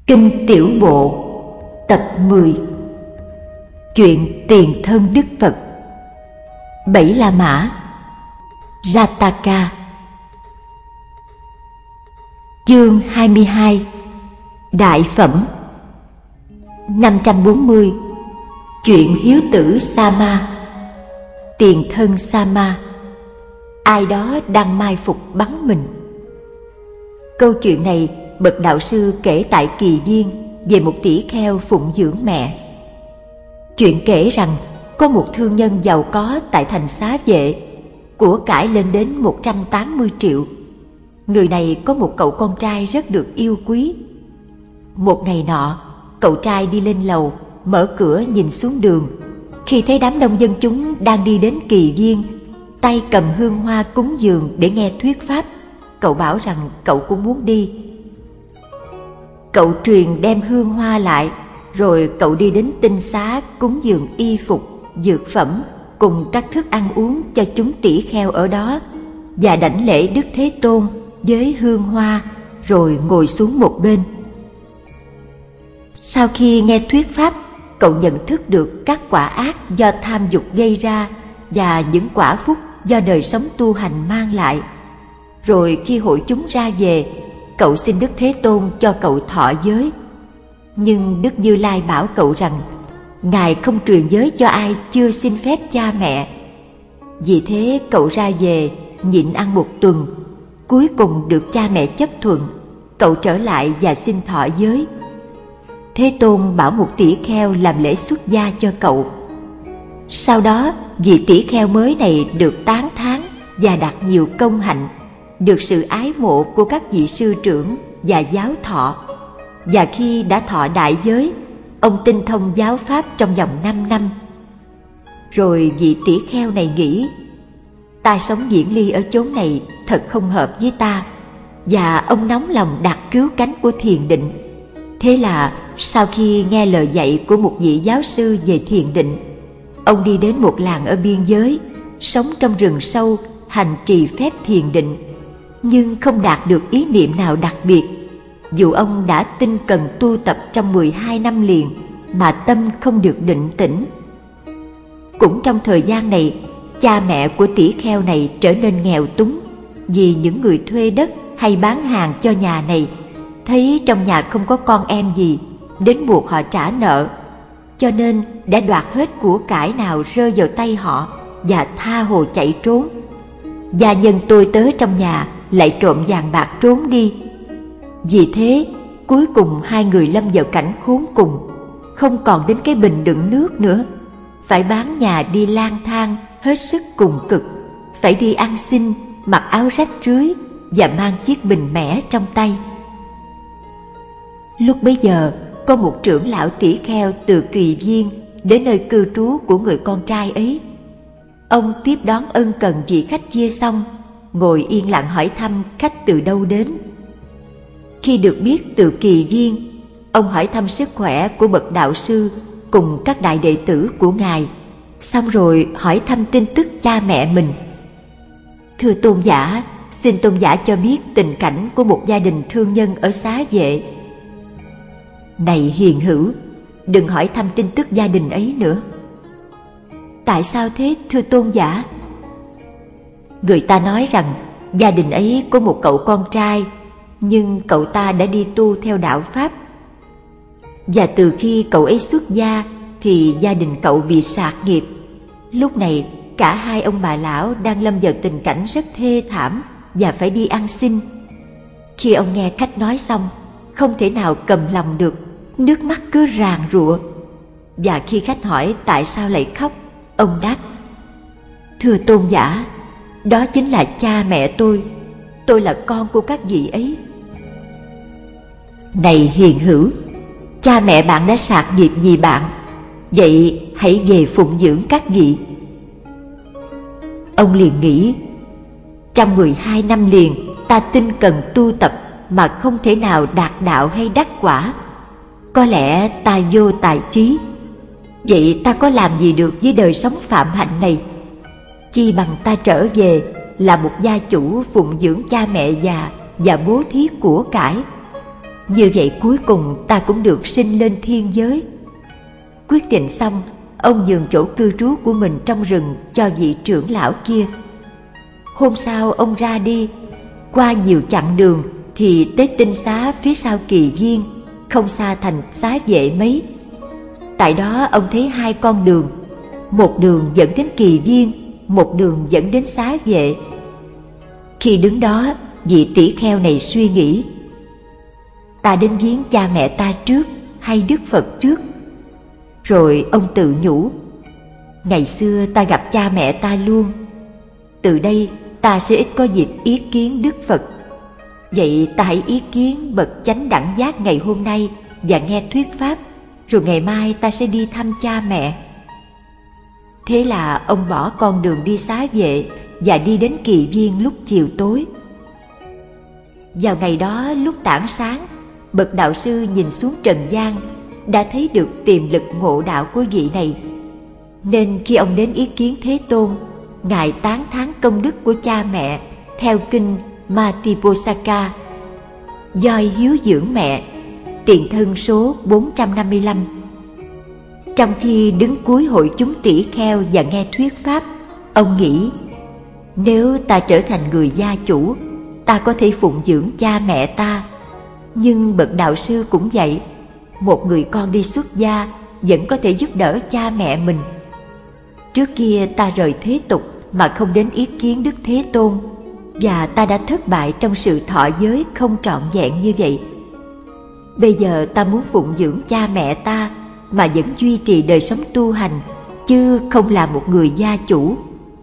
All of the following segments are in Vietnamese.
Kinh Tiểu Bộ tập 10. Chuyện tiền thân Đức Phật. Bảy La Mã. Jataka. Chương 22. Đại phẩm. 540. Chuyện hiếu tử Sama. Tiền thân Sama. Ai đó đang mai phục bắn mình. Câu chuyện này bậc đạo sư kể tại Kỳ Viên về một tỷ kheo phụng dưỡng mẹ. Chuyện kể rằng có một thương nhân giàu có tại thành Xá Vệ, của cải lên đến 180 triệu. Người này có một cậu con trai rất được yêu quý. Một ngày nọ, cậu trai đi lên lầu, mở cửa nhìn xuống đường. Khi thấy đám đông dân chúng đang đi đến Kỳ Viên, tay cầm hương hoa cúng dường để nghe thuyết pháp, cậu bảo rằng cậu cũng muốn đi. Cậu truyền đem hương hoa lại, rồi cậu đi đến tinh xá cúng dường y phục, dược phẩm cùng các thức ăn uống cho chúng tỷ kheo ở đó, và đảnh lễ Đức Thế Tôn với hương hoa, rồi ngồi xuống một bên. Sau khi nghe thuyết pháp, cậu nhận thức được các quả ác do tham dục gây ra và những quả phúc do đời sống tu hành mang lại. Rồi khi hội chúng ra về, cậu xin Đức Thế Tôn cho cậu thọ giới. Nhưng Đức Như Lai bảo cậu rằng Ngài không truyền giới cho ai chưa xin phép cha mẹ. Vì thế cậu ra về nhịn ăn một tuần. Cuối cùng được cha mẹ chấp thuận, cậu trở lại và xin thọ giới. Thế Tôn bảo một tỷ kheo làm lễ xuất gia cho cậu. Sau đó vị tỷ kheo mới này được tán thán và đạt nhiều công hạnh, được sự ái mộ của các vị sư trưởng và giáo thọ. Và khi đã thọ đại giới, ông tinh thông giáo pháp trong vòng 5 năm. Rồi vị tỷ kheo này nghĩ, ta sống viễn ly ở chốn này thật không hợp với ta, và ông nóng lòng đặt cứu cánh của thiền định. Thế là sau khi nghe lời dạy của một vị giáo sư về thiền định, ông đi đến một làng ở biên giới, sống trong rừng sâu, hành trì phép thiền định, nhưng không đạt được ý niệm nào đặc biệt, dù ông đã tinh cần tu tập trong 12 năm liền mà tâm không được định tĩnh. Cũng trong thời gian này, cha mẹ của tỷ kheo này trở nên nghèo túng, vì những người thuê đất hay bán hàng cho nhà này thấy trong nhà không có con em gì, đến buộc họ trả nợ, cho nên đã đoạt hết của cải nào rơi vào tay họ và tha hồ chạy trốn. Gia nhân tôi tớ trong nhà lại trộm vàng bạc trốn đi. Vì thế cuối cùng hai người lâm vào cảnh khốn cùng, không còn đến cái bình đựng nước nữa, phải bán nhà đi lang thang hết sức cùng cực, phải đi ăn xin, mặc áo rách rưới và mang chiếc bình mẻ trong tay. Lúc bấy giờ có một trưởng lão tỷ kheo từ Kỳ Viên đến nơi cư trú của người con trai ấy. Ông tiếp đón ân cần vị khách kia xong, ngồi yên lặng hỏi thăm khách từ đâu đến. Khi được biết từ Kỳ Viên, ông hỏi thăm sức khỏe của bậc đạo sư cùng các đại đệ tử của Ngài, xong rồi hỏi thăm tin tức cha mẹ mình. Thưa tôn giả, xin tôn giả cho biết tình cảnh của một gia đình thương nhân ở Xá Vệ. Này hiền hữu, đừng hỏi thăm tin tức gia đình ấy nữa. Tại sao thế thưa tôn giả? Người ta nói rằng gia đình ấy có một cậu con trai, nhưng cậu ta đã đi tu theo đạo Pháp. Và từ khi cậu ấy xuất gia thì gia đình cậu bị sạt nghiệp. Lúc này cả hai ông bà lão đang lâm vào tình cảnh rất thê thảm và phải đi ăn xin. Khi ông nghe khách nói xong, không thể nào cầm lòng được, nước mắt cứ ràn rụa. Và khi khách hỏi tại sao lại khóc, ông đáp, thưa tôn giả, đó chính là cha mẹ tôi là con của các vị ấy. Này hiền hữu, cha mẹ bạn đã sạc nghiệp vì bạn, vậy hãy về phụng dưỡng các vị. Ông liền nghĩ, trong 12 năm liền ta tinh cần tu tập mà không thể nào đạt đạo hay đắc quả. Có lẽ ta vô tài trí. Vậy ta có làm gì được với đời sống phạm hạnh này? Chi bằng ta trở về là một gia chủ phụng dưỡng cha mẹ già và bố thí của cải. Như vậy cuối cùng ta cũng được sinh lên thiên giới. Quyết định xong, ông nhường chỗ cư trú của mình trong rừng cho vị trưởng lão kia. Hôm sau ông ra đi, qua nhiều chặng đường thì tới tinh xá phía sau Kỳ Viên, không xa thành Xá Vệ mấy. Tại đó ông thấy hai con đường, một đường dẫn đến Kỳ Viên, một đường dẫn đến Xá Vệ. Khi đứng đó, vị tỷ kheo này suy nghĩ: ta đến viếng cha mẹ ta trước hay Đức Phật trước? Rồi ông tự nhủ: ngày xưa ta gặp cha mẹ ta luôn, từ đây ta sẽ ít có dịp ý kiến Đức Phật. Vậy ta hãy ý kiến bậc chánh đẳng giác ngày hôm nay và nghe thuyết pháp, rồi ngày mai ta sẽ đi thăm cha mẹ. Thế là ông bỏ con đường đi Xá Vệ và đi đến Kỳ Viên lúc chiều tối. Vào ngày đó lúc tảng sáng, bậc đạo sư nhìn xuống trần gian, đã thấy được tiềm lực ngộ đạo của vị này. Nên khi ông đến ý kiến Thế Tôn, ngài tán thán công đức của cha mẹ theo kinh Matiposaka, doi hiếu dưỡng mẹ, tiền thân số 455. Trong khi đứng cuối hội chúng tỷ kheo và nghe thuyết pháp, ông nghĩ: nếu ta trở thành người gia chủ, ta có thể phụng dưỡng cha mẹ ta. Nhưng bậc đạo sư cũng vậy, một người con đi xuất gia vẫn có thể giúp đỡ cha mẹ mình. Trước kia ta rời thế tục mà không đến ý kiến Đức Thế Tôn, và ta đã thất bại trong sự thọ giới không trọn vẹn như vậy. Bây giờ ta muốn phụng dưỡng cha mẹ ta mà vẫn duy trì đời sống tu hành, chứ không là một người gia chủ.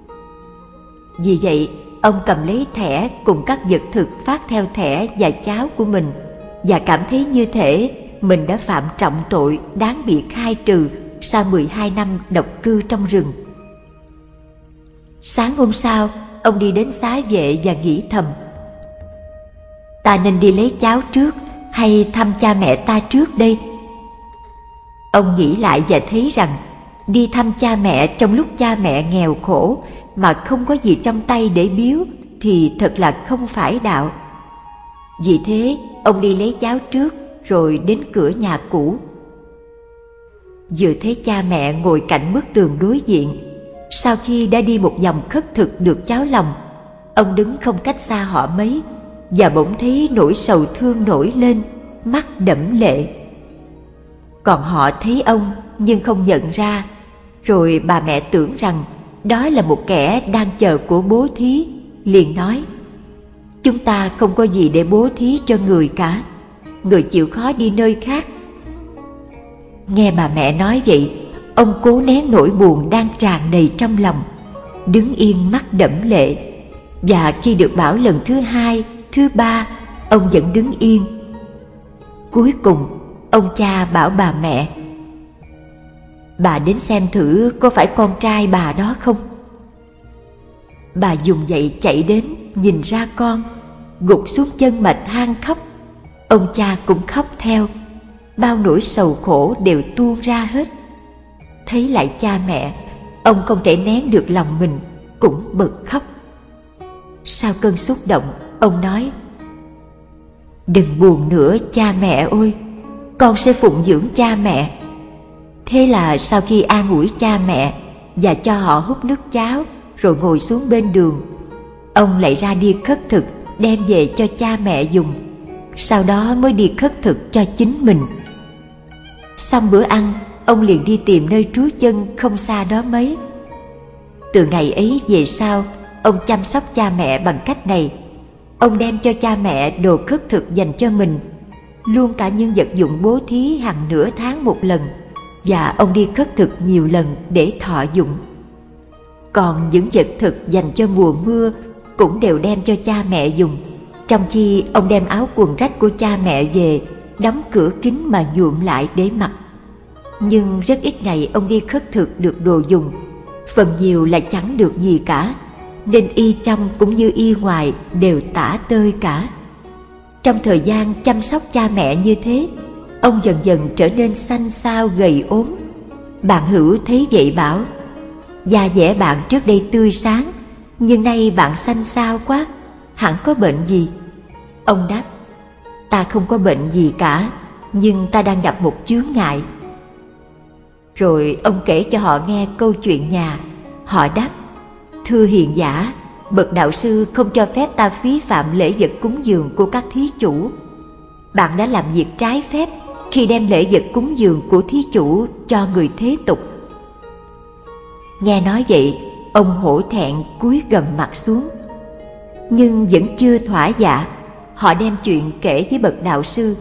Vì vậy, ông cầm lấy thẻ cùng các vật thực phát theo thẻ và cháo của mình, và cảm thấy như thể mình đã phạm trọng tội đáng bị khai trừ sau 12 năm độc cư trong rừng. Sáng hôm sau, ông đi đến Xá Vệ và nghĩ thầm: ta nên đi lấy cháo trước hay thăm cha mẹ ta trước đây? Ông nghĩ lại và thấy rằng đi thăm cha mẹ trong lúc cha mẹ nghèo khổ mà không có gì trong tay để biếu thì thật là không phải đạo. Vì thế, ông đi lấy cháo trước rồi đến cửa nhà cũ. Vừa thấy cha mẹ ngồi cạnh bức tường đối diện, sau khi đã đi một vòng khất thực được cháo lòng, ông đứng không cách xa họ mấy, và bỗng thấy nỗi sầu thương nổi lên, mắt đẫm lệ. Còn họ thấy ông nhưng không nhận ra, rồi bà mẹ tưởng rằng đó là một kẻ đang chờ của bố thí, liền nói: chúng ta không có gì để bố thí cho người cả, người chịu khó đi nơi khác. Nghe bà mẹ nói vậy, ông cố nén nỗi buồn đang tràn đầy trong lòng, đứng yên mắt đẫm lệ. Và khi được bảo lần thứ hai, thứ ba, ông vẫn đứng yên. Cuối cùng, ông cha bảo bà mẹ: bà đến xem thử có phải con trai bà đó không? Bà dùng dậy chạy đến, nhìn ra con, gục xuống chân mà than khóc. Ông cha cũng khóc theo, bao nỗi sầu khổ đều tuôn ra hết. Thấy lại cha mẹ, ông không thể nén được lòng mình, cũng bật khóc. Sau cơn xúc động, ông nói: đừng buồn nữa cha mẹ ơi, con sẽ phụng dưỡng cha mẹ. Thế là sau khi an ủi cha mẹ và cho họ hút nước cháo rồi ngồi xuống bên đường, ông lại ra đi khất thực đem về cho cha mẹ dùng, sau đó mới đi khất thực cho chính mình. Xong bữa ăn, ông liền đi tìm nơi trú chân không xa đó mấy. Từ ngày ấy về sau, ông chăm sóc cha mẹ bằng cách này: ông đem cho cha mẹ đồ khất thực dành cho mình, luôn cả những vật dụng bố thí hàng nửa tháng một lần, và ông đi khất thực nhiều lần để thọ dụng. Còn những vật thực dành cho mùa mưa cũng đều đem cho cha mẹ dùng, trong khi ông đem áo quần rách của cha mẹ về, đóng cửa kín mà nhuộm lại để mặc. Nhưng rất ít ngày ông đi khất thực được đồ dùng, phần nhiều là chẳng được gì cả, nên y trong cũng như y ngoài đều tả tơi cả. Trong thời gian chăm sóc cha mẹ như thế, ông dần dần trở nên xanh xao gầy ốm. Bạn hữu thấy vậy bảo: da dẻ bạn trước đây tươi sáng, nhưng nay bạn xanh xao quá, hẳn có bệnh gì? Ông đáp: ta không có bệnh gì cả, nhưng ta đang gặp một chướng ngại. Rồi ông kể cho họ nghe câu chuyện nhà. Họ đáp: thưa hiền giả, bậc đạo sư không cho phép ta phí phạm lễ vật cúng dường của các thí chủ. Bạn đã làm việc trái phép khi đem lễ vật cúng dường của thí chủ cho người thế tục. Nghe nói vậy, ông hổ thẹn cúi gầm mặt xuống. Nhưng vẫn chưa thỏa dạ, họ đem chuyện kể với bậc đạo sư.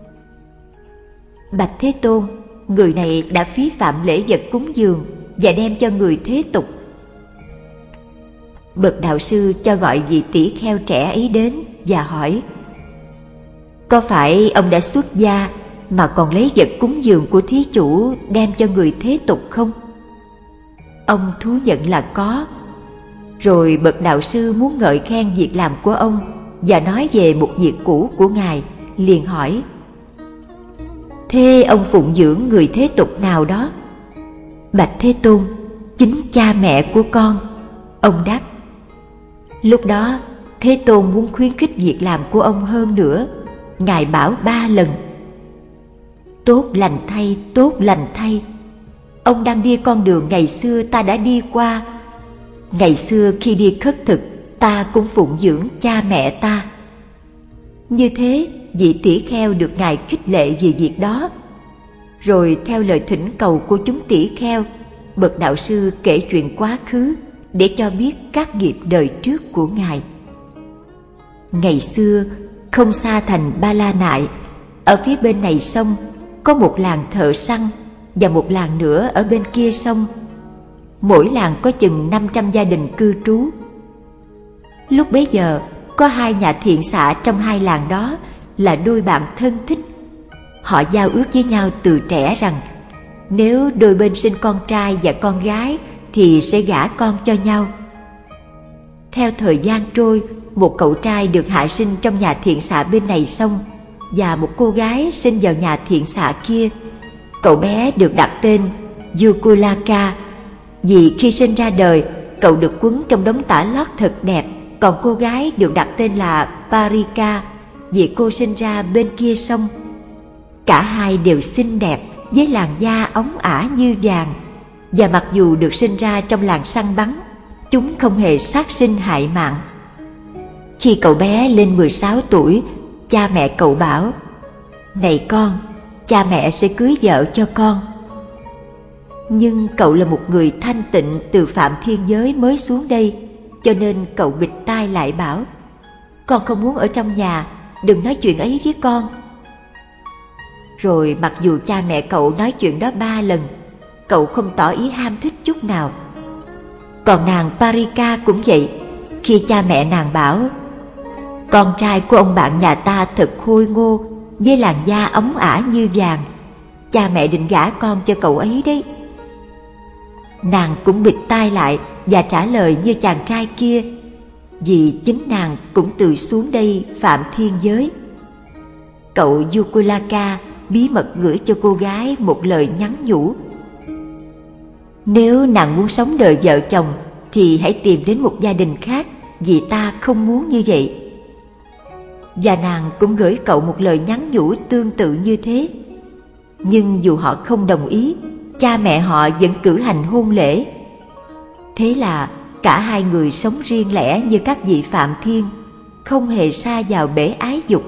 Bạch Thế Tôn, người này đã phí phạm lễ vật cúng dường và đem cho người thế tục. Bậc đạo sư cho gọi vị tỷ kheo trẻ ấy đến và hỏi: có phải ông đã xuất gia mà còn lấy vật cúng dường của thí chủ đem cho người thế tục không? Ông thú nhận là có. Rồi bậc đạo sư muốn ngợi khen việc làm của ông và nói về một việc cũ của ngài, liền hỏi: thế ông phụng dưỡng người thế tục nào đó? Bạch Thế Tôn, chính cha mẹ của con. Ông đáp. Lúc đó Thế Tôn muốn khuyến khích việc làm của ông hơn nữa. Ngài bảo 3 lần: tốt lành thay, tốt lành thay. Ông đang đi con đường ngày xưa ta đã đi qua. Ngày xưa khi đi khất thực, ta cũng phụng dưỡng cha mẹ ta. Như thế, vị tỷ kheo được Ngài khích lệ vì việc đó. Rồi theo lời thỉnh cầu của chúng tỷ kheo, bậc đạo sư kể chuyện quá khứ để cho biết các nghiệp đời trước của Ngài. Ngày xưa, không xa thành Ba La Nại, ở phía bên này sông có một làng thợ săn và một làng nữa ở bên kia sông. Mỗi làng có chừng 500 gia đình cư trú. Lúc bấy giờ, có 2 nhà thiện xạ trong 2 làng đó là đôi bạn thân thích. Họ giao ước với nhau từ trẻ rằng nếu đôi bên sinh con trai và con gái thì sẽ gả con cho nhau. Theo thời gian trôi, một cậu trai được hạ sinh trong nhà thiện xạ bên này sông và một cô gái sinh vào nhà thiện xạ kia. Cậu bé được đặt tên Yukulaka vì khi sinh ra đời, cậu được quấn trong đống tả lót thật đẹp. Còn cô gái được đặt tên là Parika vì cô sinh ra bên kia sông. Cả hai đều xinh đẹp với làn da óng ả như vàng. Và mặc dù được sinh ra trong làng săn bắn, chúng không hề sát sinh hại mạng. Khi cậu bé lên 16 tuổi, cha mẹ cậu bảo: này con, cha mẹ sẽ cưới vợ cho con. Nhưng cậu là một người thanh tịnh từ Phạm Thiên Giới mới xuống đây, cho nên cậu bịt tai lại bảo: con không muốn ở trong nhà, đừng nói chuyện ấy với con. Rồi mặc dù cha mẹ cậu nói chuyện đó 3 lần, cậu không tỏ ý ham thích chút nào. Còn nàng Parika cũng vậy. Khi cha mẹ nàng bảo: con trai của ông bạn nhà ta thật khôi ngô, với làn da óng ả như vàng, cha mẹ định gả con cho cậu ấy đấy. Nàng cũng bịt tai lại và trả lời như chàng trai kia, vì chính nàng cũng từ xuống đây Phạm Thiên Giới. Cậu Yukulaka bí mật gửi cho cô gái một lời nhắn nhủ: nếu nàng muốn sống đời vợ chồng thì hãy tìm đến một gia đình khác, vì ta không muốn như vậy. Và nàng cũng gửi cậu một lời nhắn nhủ tương tự như thế. Nhưng dù họ không đồng ý, cha mẹ họ vẫn cử hành hôn lễ. Thế là cả hai người sống riêng lẻ như các vị Phạm Thiên, không hề sa vào bể ái dục.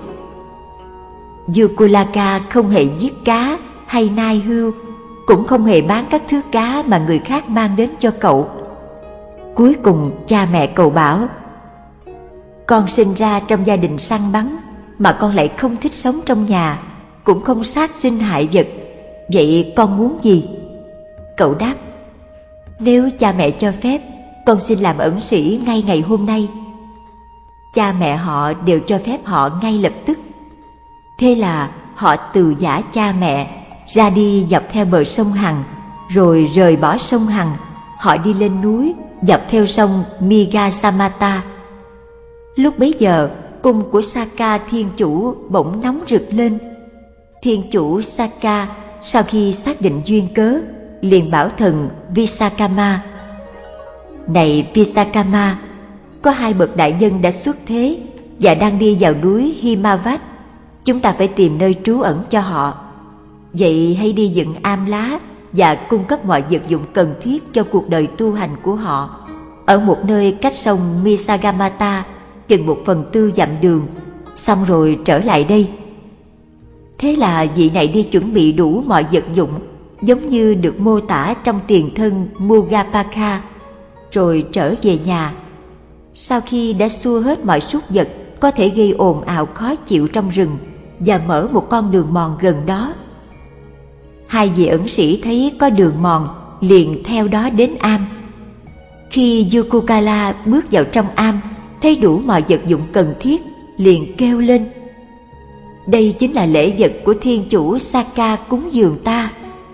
Yukulaka không hề giết cá hay nai hươu, cũng không hề bán các thứ cá mà người khác mang đến cho cậu. Cuối cùng cha mẹ cậu bảo: con sinh ra trong gia đình săn bắn mà con lại không thích sống trong nhà, cũng không sát sinh hại vật, vậy con muốn gì? Cậu đáp: nếu cha mẹ cho phép, con xin làm ẩn sĩ ngay ngày hôm nay. Cha mẹ họ đều cho phép họ ngay lập tức. Thế là họ từ giã cha mẹ, ra đi dọc theo bờ sông Hằng, rồi rời bỏ sông Hằng, họ đi lên núi dọc theo sông Migasamata. Lúc bấy giờ, cung của Saka Thiên Chủ bỗng nóng rực lên. Thiên Chủ Saka sau khi xác định duyên cớ, liền bảo thần Visakama: này Visakama, có 2 bậc đại nhân đã xuất thế và đang đi vào núi Himavat. chúng ta phải tìm nơi trú ẩn cho họ. Vậy hãy đi dựng am lá và cung cấp mọi vật dụng cần thiết cho cuộc đời tu hành của họ ở một nơi cách sông Misagamata chừng 1/4 dặm đường, xong rồi trở lại đây. Thế là vị này đi chuẩn bị đủ mọi vật dụng giống như được mô tả trong tiền thân Mugapaka, rồi trở về nhà. Sau khi đã xua hết mọi súc vật có thể gây ồn ào khó chịu trong rừng và mở một con đường mòn gần đó, hai vị ẩn sĩ thấy có đường mòn liền theo đó đến am. Khi Yukukala bước vào trong am, thấy đủ mọi vật dụng cần thiết, liền kêu lên: đây chính là lễ vật của thiên chủ Saka cúng dường ta.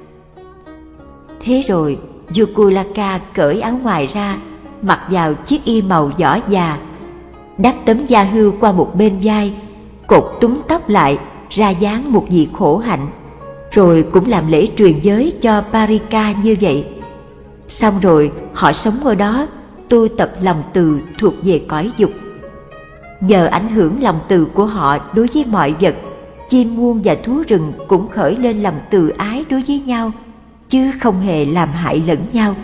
Thế rồi Yukulaka cởi áo ngoài ra, mặc vào chiếc y màu vỏ già, đắp tấm da hươu qua một bên vai, cột túm tóc lại ra dáng một vị khổ hạnh, rồi cũng làm lễ truyền giới cho Parika như vậy. Xong rồi họ sống ở đó, tu tập lòng từ thuộc về cõi dục. Nhờ ảnh hưởng lòng từ của họ đối với mọi vật, chim muông và thú rừng cũng khởi lên lòng từ ái đối với nhau, chứ không hề làm hại lẫn nhau.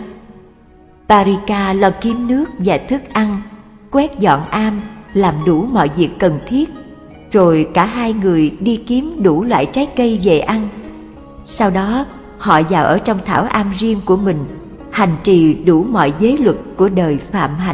Parika lo kiếm nước và thức ăn, quét dọn am, làm đủ mọi việc cần thiết, rồi cả hai người đi kiếm đủ loại trái cây về ăn. Sau đó họ vào ở trong thảo am riêng của mình, hành trì đủ mọi giới luật của đời phạm hạnh.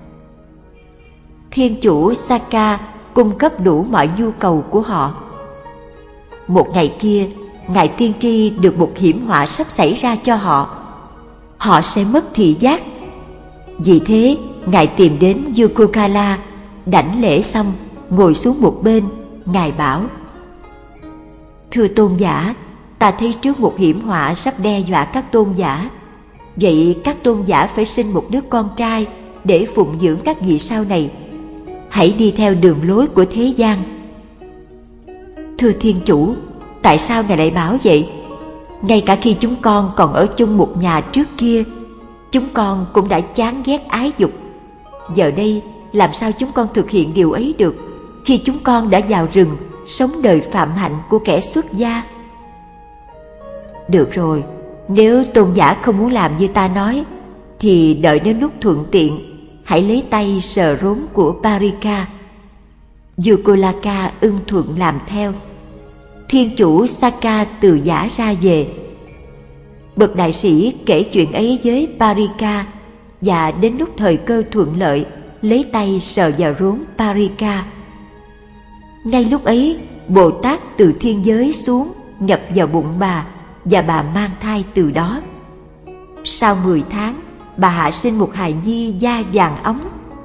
Thiên chủ Saka cung cấp đủ mọi nhu cầu của họ. Một ngày kia, ngài tiên tri được một hiểm họa sắp xảy ra cho họ. Họ sẽ mất thị giác. Vì thế, ngài tìm đến Yukukala, đảnh lễ xong, ngồi xuống một bên. Ngài bảo: thưa tôn giả, ta thấy trước một hiểm họa sắp đe dọa các tôn giả. Vậy các tôn giả phải sinh một đứa con trai để phụng dưỡng các vị sau này. Hãy đi theo đường lối của thế gian. Thưa thiên chủ, tại sao ngài lại bảo vậy? Ngay cả khi chúng con còn ở chung một nhà trước kia, chúng con cũng đã chán ghét ái dục. Giờ đây làm sao chúng con thực hiện điều ấy được, khi chúng con đã vào rừng sống đời phạm hạnh của kẻ xuất gia? Được rồi, nếu tôn giả không muốn làm như ta nói, thì đợi đến lúc thuận tiện, hãy lấy tay sờ rốn của Parika. Yukulaka ưng thuận làm theo. Thiên chủ Saka từ giả ra về. Bậc đại sĩ kể chuyện ấy với Parika, và đến lúc thời cơ thuận lợi, lấy tay sờ vào rốn Parika. Ngay lúc ấy, Bồ Tát từ thiên giới xuống, nhập vào bụng bà, và bà mang thai từ đó. Sau 10 tháng, bà hạ sinh một hài nhi da vàng óng.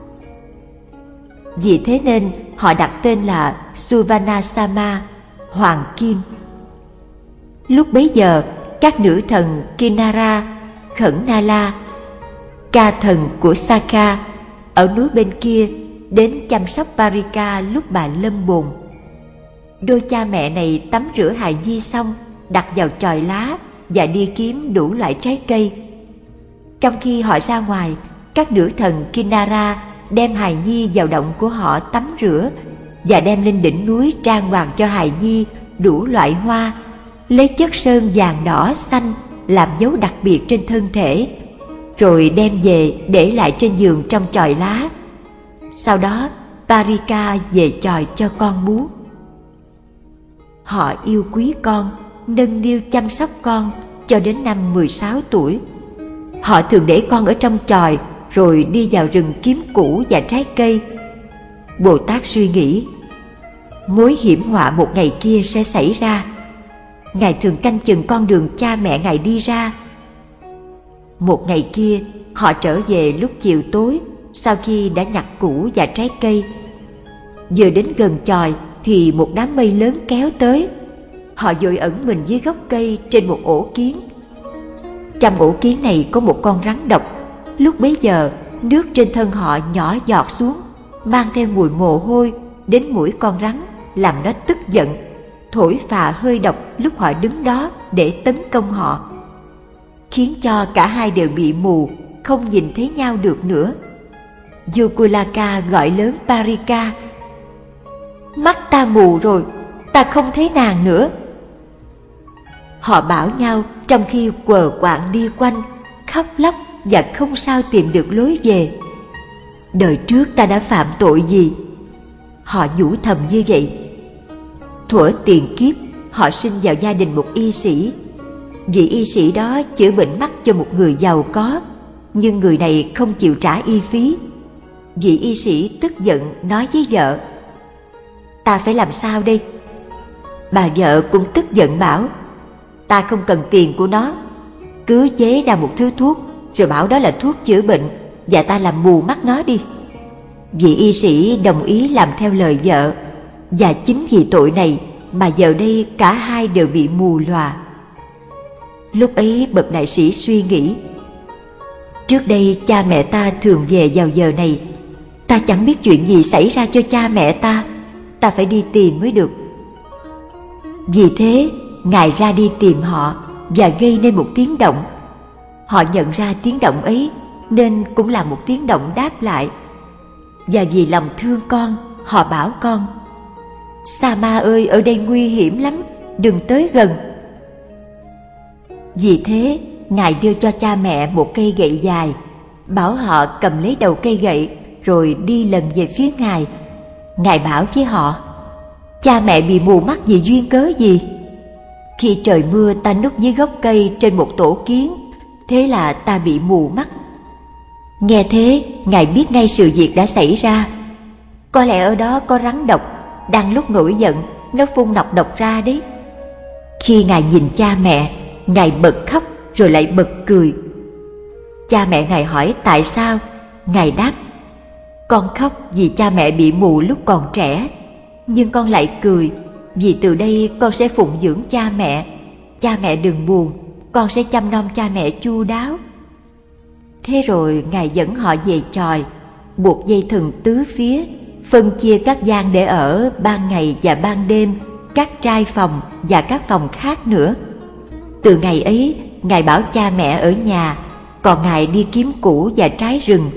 Vì thế nên họ đặt tên là Suvanasama, Hoàng Kim. Lúc bấy giờ, các nữ thần Kinara, Khẩn Nala, ca thần của Saka ở núi bên kia đến chăm sóc Parika lúc bà lâm bồn. Đôi cha mẹ này tắm rửa hài nhi xong, đặt vào chòi lá và đi kiếm đủ loại trái cây. Trong khi họ ra ngoài, các nữ thần Kinara đem hài nhi vào động của họ tắm rửa và đem lên đỉnh núi trang hoàng cho hài nhi đủ loại hoa, lấy chất sơn vàng đỏ xanh làm dấu đặc biệt trên thân thể, rồi đem về để lại trên giường trong chòi lá. Sau đó Parika về chòi cho con bú. Họ yêu quý con, nâng niu chăm sóc con cho đến năm 16 tuổi. Họ thường để con ở trong chòi rồi đi vào rừng kiếm củ và trái cây. Bồ Tát suy nghĩ, mối hiểm họa một ngày kia sẽ xảy ra. Ngài thường canh chừng con đường cha mẹ Ngài đi ra. Một ngày kia, họ trở về lúc chiều tối, sau khi đã nhặt củ và trái cây. Vừa đến gần chòi thì một đám mây lớn kéo tới. Họ vội ẩn mình dưới gốc cây trên một ổ kiến. Trong ổ kiến này có một con rắn độc. Lúc bấy giờ, nước trên thân họ nhỏ giọt xuống, mang theo mùi mồ hôi đến mũi con rắn, làm nó tức giận, thổi phà hơi độc lúc họ đứng đó để tấn công họ, khiến cho cả hai đều bị mù, không nhìn thấy nhau được nữa. Yukulaka gọi lớn Parika: mắt ta mù rồi, ta không thấy nàng nữa. Họ bảo nhau trong khi quờ quạng đi quanh, khóc lóc và không sao tìm được lối về. Đời trước ta đã phạm tội gì? Họ nhủ thầm như vậy. Thuở tiền kiếp, họ sinh vào gia đình một y sĩ. Vị y sĩ đó chữa bệnh mắt cho một người giàu có, nhưng người này không chịu trả y phí. Vị y sĩ tức giận nói với vợ: ta phải làm sao đây? Bà vợ cũng tức giận bảo: ta không cần tiền của nó, cứ chế ra một thứ thuốc rồi bảo đó là thuốc chữa bệnh, và ta làm mù mắt nó đi. Vị y sĩ đồng ý làm theo lời vợ, và chính vì tội này mà giờ đây cả hai đều bị mù lòa. Lúc ấy bậc đại sĩ suy nghĩ: trước đây cha mẹ ta thường về vào giờ này, ta chẳng biết chuyện gì xảy ra cho cha mẹ ta phải đi tìm mới được. Vì thế Ngài ra đi tìm họ và gây nên một tiếng động. Họ nhận ra tiếng động ấy nên cũng là một tiếng động đáp lại. Và vì lòng thương con, họ bảo con: Sa-ma ơi, ở đây nguy hiểm lắm, đừng tới gần. Vì thế Ngài đưa cho cha mẹ một cây gậy dài, bảo họ cầm lấy đầu cây gậy rồi đi lần về phía Ngài. Ngài bảo với họ: cha mẹ bị mù mắt vì duyên cớ gì? Khi trời mưa ta núp dưới gốc cây trên một tổ kiến, thế là ta bị mù mắt. Nghe thế, Ngài biết ngay sự việc đã xảy ra. Có lẽ ở đó có rắn độc, đang lúc nổi giận, nó phun nọc độc ra đấy. Khi Ngài nhìn cha mẹ, Ngài bật khóc rồi lại bật cười. Cha mẹ Ngài hỏi tại sao? Ngài đáp: con khóc vì cha mẹ bị mù lúc còn trẻ, nhưng con lại cười vì từ đây con sẽ phụng dưỡng cha mẹ. Cha mẹ đừng buồn, con sẽ chăm nom cha mẹ chu đáo. Thế rồi Ngài dẫn họ về chòi, buộc dây thừng tứ phía, phân chia các gian để ở ban ngày và ban đêm, các trai phòng và các phòng khác nữa. Từ ngày ấy, Ngài bảo cha mẹ ở nhà, còn Ngài đi kiếm củ và trái rừng.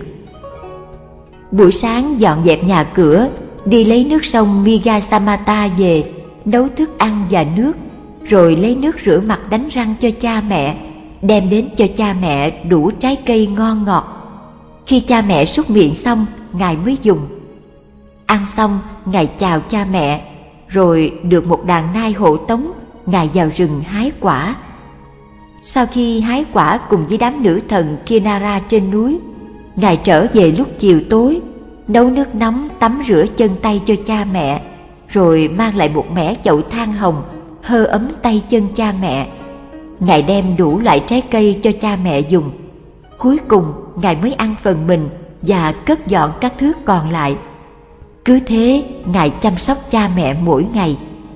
Buổi sáng dọn dẹp nhà cửa, đi lấy nước sông Migasamata về, nấu thức ăn và nước, rồi lấy nước rửa mặt đánh răng cho cha mẹ, đem đến cho cha mẹ đủ trái cây ngon ngọt. Khi cha mẹ súc miệng xong, Ngài mới dùng. Ăn xong, Ngài chào cha mẹ, rồi được một đàn nai hộ tống, Ngài vào rừng hái quả. Sau khi hái quả cùng với đám nữ thần Kinara trên núi, Ngài trở về lúc chiều tối, nấu nước nóng tắm rửa chân tay cho cha mẹ, rồi mang lại một mẻ chậu than hồng, hơ ấm tay chân cha mẹ. Ngài đem đủ loại trái cây cho cha mẹ dùng. Cuối cùng, Ngài mới ăn phần mình và cất dọn các thứ còn lại. Cứ thế, Ngài chăm sóc cha mẹ mỗi ngày.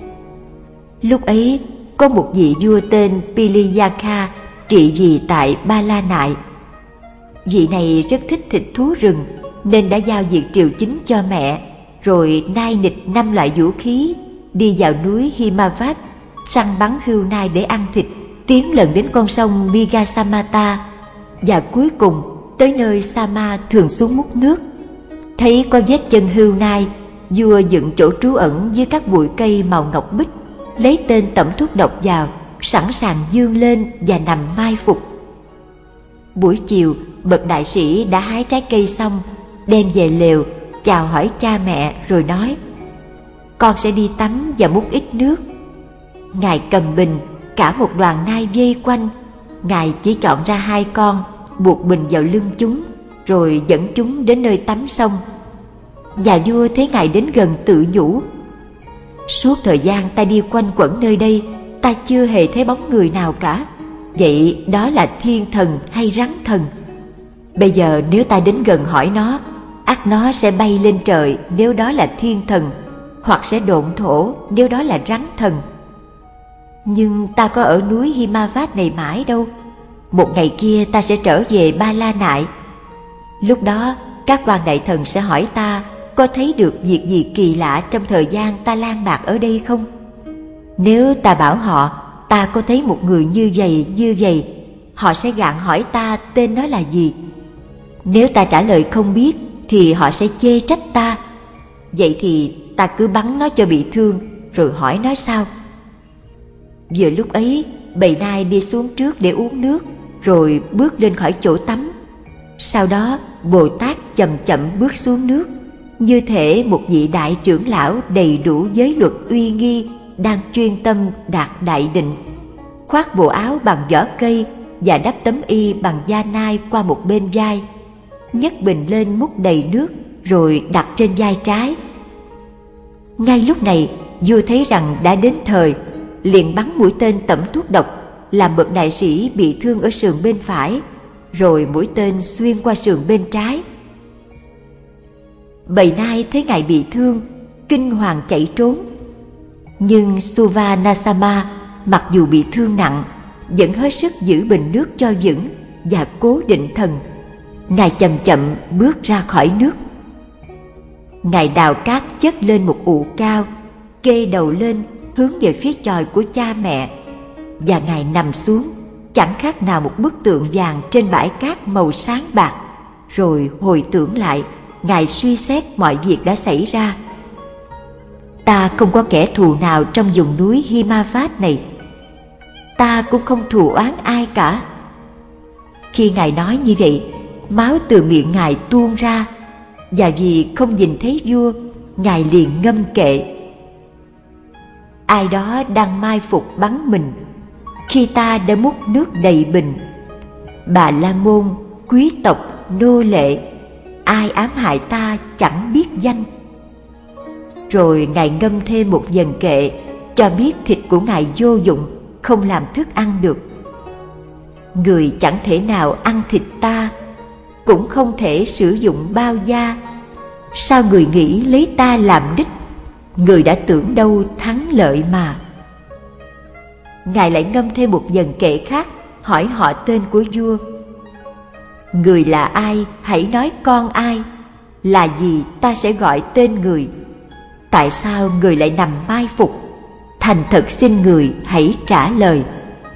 Lúc ấy, có một vị vua tên Piliyaka trị vì tại Ba La Nại. Vị này rất thích thịt thú rừng nên đã giao việc triều chính cho mẹ, rồi nai nịch 5 loại vũ khí, đi vào núi Himavat, săn bắn hươu nai để ăn thịt, tiến lần đến con sông Migasamata, và cuối cùng tới nơi Sama thường xuống múc nước. Thấy có vết chân hươu nai, vua dựng chỗ trú ẩn dưới các bụi cây màu ngọc bích, lấy tên tẩm thuốc độc vào, sẵn sàng vươn lên và nằm mai phục. Buổi chiều, bậc đại sĩ đã hái trái cây xong, đem về lều, chào hỏi cha mẹ rồi nói: con sẽ đi tắm và múc ít nước. Ngài cầm bình, cả một đoàn nai vây quanh. Ngài chỉ chọn ra 2 con, buộc bình vào lưng chúng, rồi dẫn chúng đến nơi tắm xong. Và vua thấy Ngài đến gần tự nhủ: suốt thời gian ta đi quanh quẩn nơi đây, ta chưa hề thấy bóng người nào cả. Vậy đó là thiên thần hay rắn thần? Bây giờ nếu ta đến gần hỏi nó, ắt nó sẽ bay lên trời nếu đó là thiên thần, hoặc sẽ độn thổ nếu đó là rắn thần. Nhưng ta có ở núi Himavat này mãi đâu. Một ngày kia ta sẽ trở về Ba La Nại. Lúc đó các quan đại thần sẽ hỏi ta có thấy được việc gì kỳ lạ trong thời gian ta lang bạc ở đây không. Nếu ta bảo họ ta có thấy một người như vậy, họ sẽ gạn hỏi ta tên nó là gì. Nếu ta trả lời không biết thì họ sẽ chê trách ta. Vậy thì ta cứ bắn nó cho bị thương, rồi hỏi nó sao. Vừa lúc ấy, bầy nai đi xuống trước để uống nước, rồi bước lên khỏi chỗ tắm. Sau đó Bồ Tát chậm chậm bước xuống nước, như thể một vị đại trưởng lão đầy đủ giới luật uy nghi đang chuyên tâm đạt đại định, khoác bộ áo bằng vỏ cây và đắp tấm y bằng da nai qua một bên vai, nhấc bình lên múc đầy nước rồi đặt trên vai trái. Ngay lúc này, vua thấy rằng đã đến thời, liền bắn mũi tên tẩm thuốc độc làm bậc đại sĩ bị thương ở sườn bên phải, rồi mũi tên xuyên qua sườn bên trái. Bầy nai thấy ngài bị thương, kinh hoàng chạy trốn. Nhưng Suvanasama mặc dù bị thương nặng, vẫn hết sức giữ bình nước cho vững và cố định thần. Ngài chậm chậm bước ra khỏi nước. Ngài đào cát chất lên một ụ cao, kê đầu lên hướng về phía chòi của cha mẹ, và ngài nằm xuống, chẳng khác nào một bức tượng vàng trên bãi cát màu sáng bạc. Rồi hồi tưởng lại, ngài suy xét mọi việc đã xảy ra. Ta không có kẻ thù nào trong vùng núi Himavat này. Ta cũng không thù oán ai cả. Khi ngài nói như vậy, máu từ miệng ngài tuôn ra, và vì không nhìn thấy vua, ngài liền ngâm kệ: ai đó đang mai phục bắn mình, khi ta đã múc nước đầy bình. Bà la môn, quý tộc, nô lệ, ai ám hại ta chẳng biết danh. Rồi ngài ngâm thêm một vần kệ cho biết thịt của ngài vô dụng, không làm thức ăn được. Người chẳng thể nào ăn thịt ta, cũng không thể sử dụng bao da. Sao người nghĩ lấy ta làm đích? Người đã tưởng đâu thắng lợi mà. Ngài lại ngâm thêm một vần kệ khác, hỏi họ tên của vua: người là ai, hãy nói con ai. Là gì, ta sẽ gọi tên người. Tại sao người lại nằm mai phục? Thành thật xin người hãy trả lời.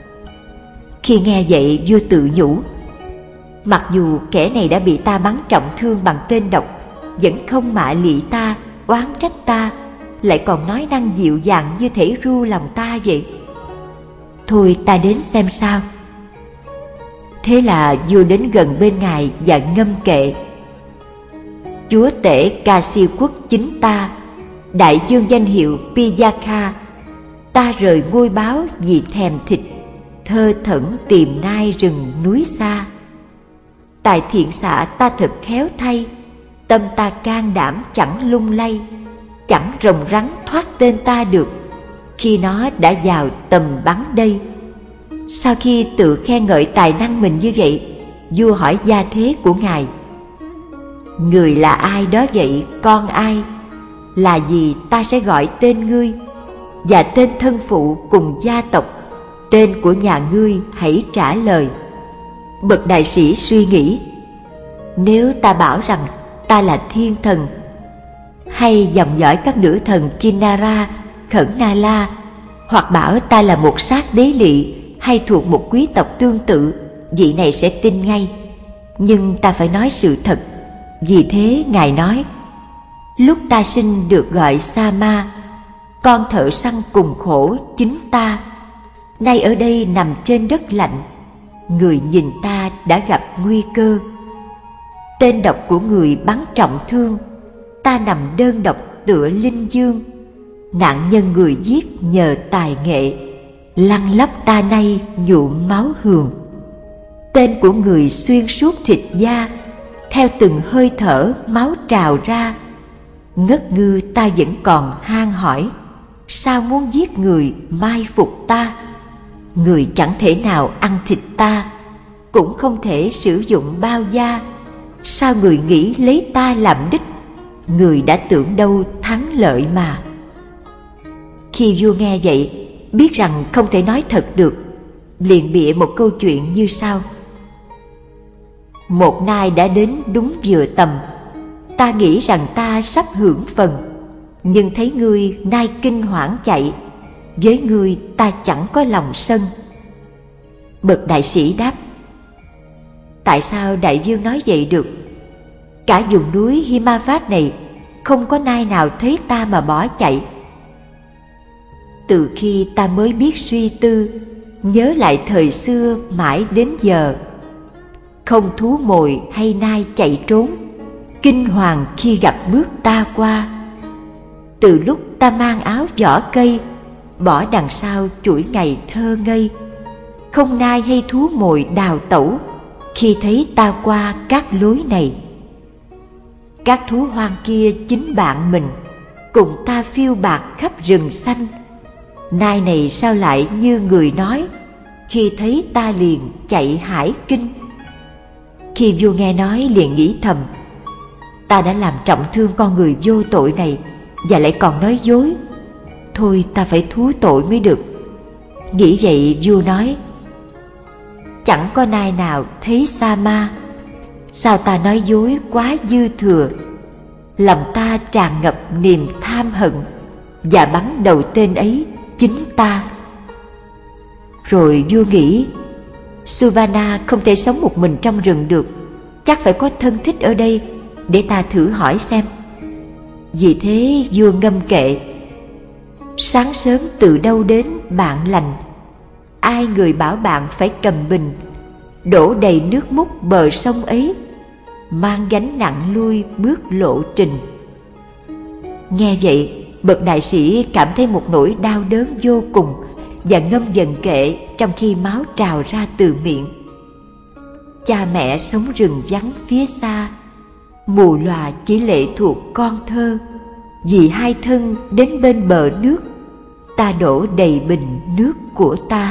Khi nghe vậy, vua tự nhủ: mặc dù kẻ này đã bị ta bắn trọng thương bằng tên độc, vẫn không mạ lị ta, oán trách ta, lại còn nói năng dịu dàng như thể ru lòng ta vậy. Thôi ta đến xem sao. Thế là vua đến gần bên ngài và ngâm kệ: chúa tể Ca Si quốc chính ta, đại dương danh hiệu Piyakha, ta rời ngôi báo vì thèm thịt, thơ thẩn tìm nai rừng núi xa. Tại thiện xạ ta thật khéo thay, tâm ta can đảm chẳng lung lay, chẳng rồng rắn thoát tên ta được, khi nó đã vào tầm bắn đây. Sau khi tự khen ngợi tài năng mình như vậy, vua hỏi gia thế của ngài: người là ai đó vậy, con ai? Là gì, ta sẽ gọi tên ngươi, và tên thân phụ cùng gia tộc, tên của nhà ngươi hãy trả lời. Bậc đại sĩ suy nghĩ: nếu ta bảo rằng ta là thiên thần, hay dòng dõi các nữ thần Kinnara, Khẩn Na La, hoặc bảo ta là một sát đế lỵ hay thuộc một quý tộc tương tự, vị này sẽ tin ngay. Nhưng ta phải nói sự thật. Vì thế ngài nói: lúc ta sinh được gọi Sama, con thợ săn cùng khổ chính ta, nay ở đây nằm trên đất lạnh, người nhìn ta đã gặp nguy cơ. Tên độc của người bắn trọng thương, ta nằm đơn độc tựa linh dương. Nạn nhân người giết nhờ tài nghệ, lăn lóc ta nay nhuộm máu hường. Tên của người xuyên suốt thịt da, theo từng hơi thở máu trào ra. Ngất ngư ta vẫn còn han hỏi, sao muốn giết người mai phục ta? Người chẳng thể nào ăn thịt ta, cũng không thể sử dụng bao da. Sao người nghĩ lấy ta làm đích? Người đã tưởng đâu thắng lợi mà. Khi vua nghe vậy, biết rằng không thể nói thật được, liền bịa một câu chuyện như sau: một nai đã đến đúng vừa tầm, ta nghĩ rằng ta sắp hưởng phần, nhưng thấy ngươi nai kinh hoảng chạy, với ngươi ta chẳng có lòng sân. Bậc đại sĩ đáp: tại sao đại vương nói vậy được? Cả vùng núi Himavat này không có nai nào thấy ta mà bỏ chạy. Từ khi ta mới biết suy tư, nhớ lại thời xưa mãi đến giờ, không thú mồi hay nai chạy trốn, kinh hoàng khi gặp bước ta qua. Từ lúc ta mang áo vỏ cây, bỏ đằng sau chuỗi ngày thơ ngây, không nai hay thú mồi đào tẩu khi thấy ta qua các lối này. Các thú hoang kia chính bạn mình, cùng ta phiêu bạt khắp rừng xanh. Nai này sao lại như người nói, khi thấy ta liền chạy hải kinh. Khi vua nghe nói liền nghĩ thầm, ta đã làm trọng thương con người vô tội này, và lại còn nói dối. Thôi ta phải thú tội mới được. Nghĩ vậy vua nói, chẳng có nai nào thấy sa ma, sao ta nói dối quá dư thừa. Lòng ta tràn ngập niềm tham hận, và bắn đầu tên ấy chính ta. Rồi vua nghĩ, Suvana không thể sống một mình trong rừng được, chắc phải có thân thích ở đây, để ta thử hỏi xem. Vì thế vua ngâm kệ, sáng sớm từ đâu đến bạn lành, ai người bảo bạn phải cầm bình, đổ đầy nước múc bờ sông ấy, mang gánh nặng lui bước lộ trình. Nghe vậy, bậc đại sĩ cảm thấy một nỗi đau đớn vô cùng, và ngâm dần kệ trong khi máu trào ra từ miệng. Cha mẹ sống rừng vắng phía xa, mù lòa chỉ lệ thuộc con thơ. Vì hai thân đến bên bờ nước, ta đổ đầy bình nước của ta.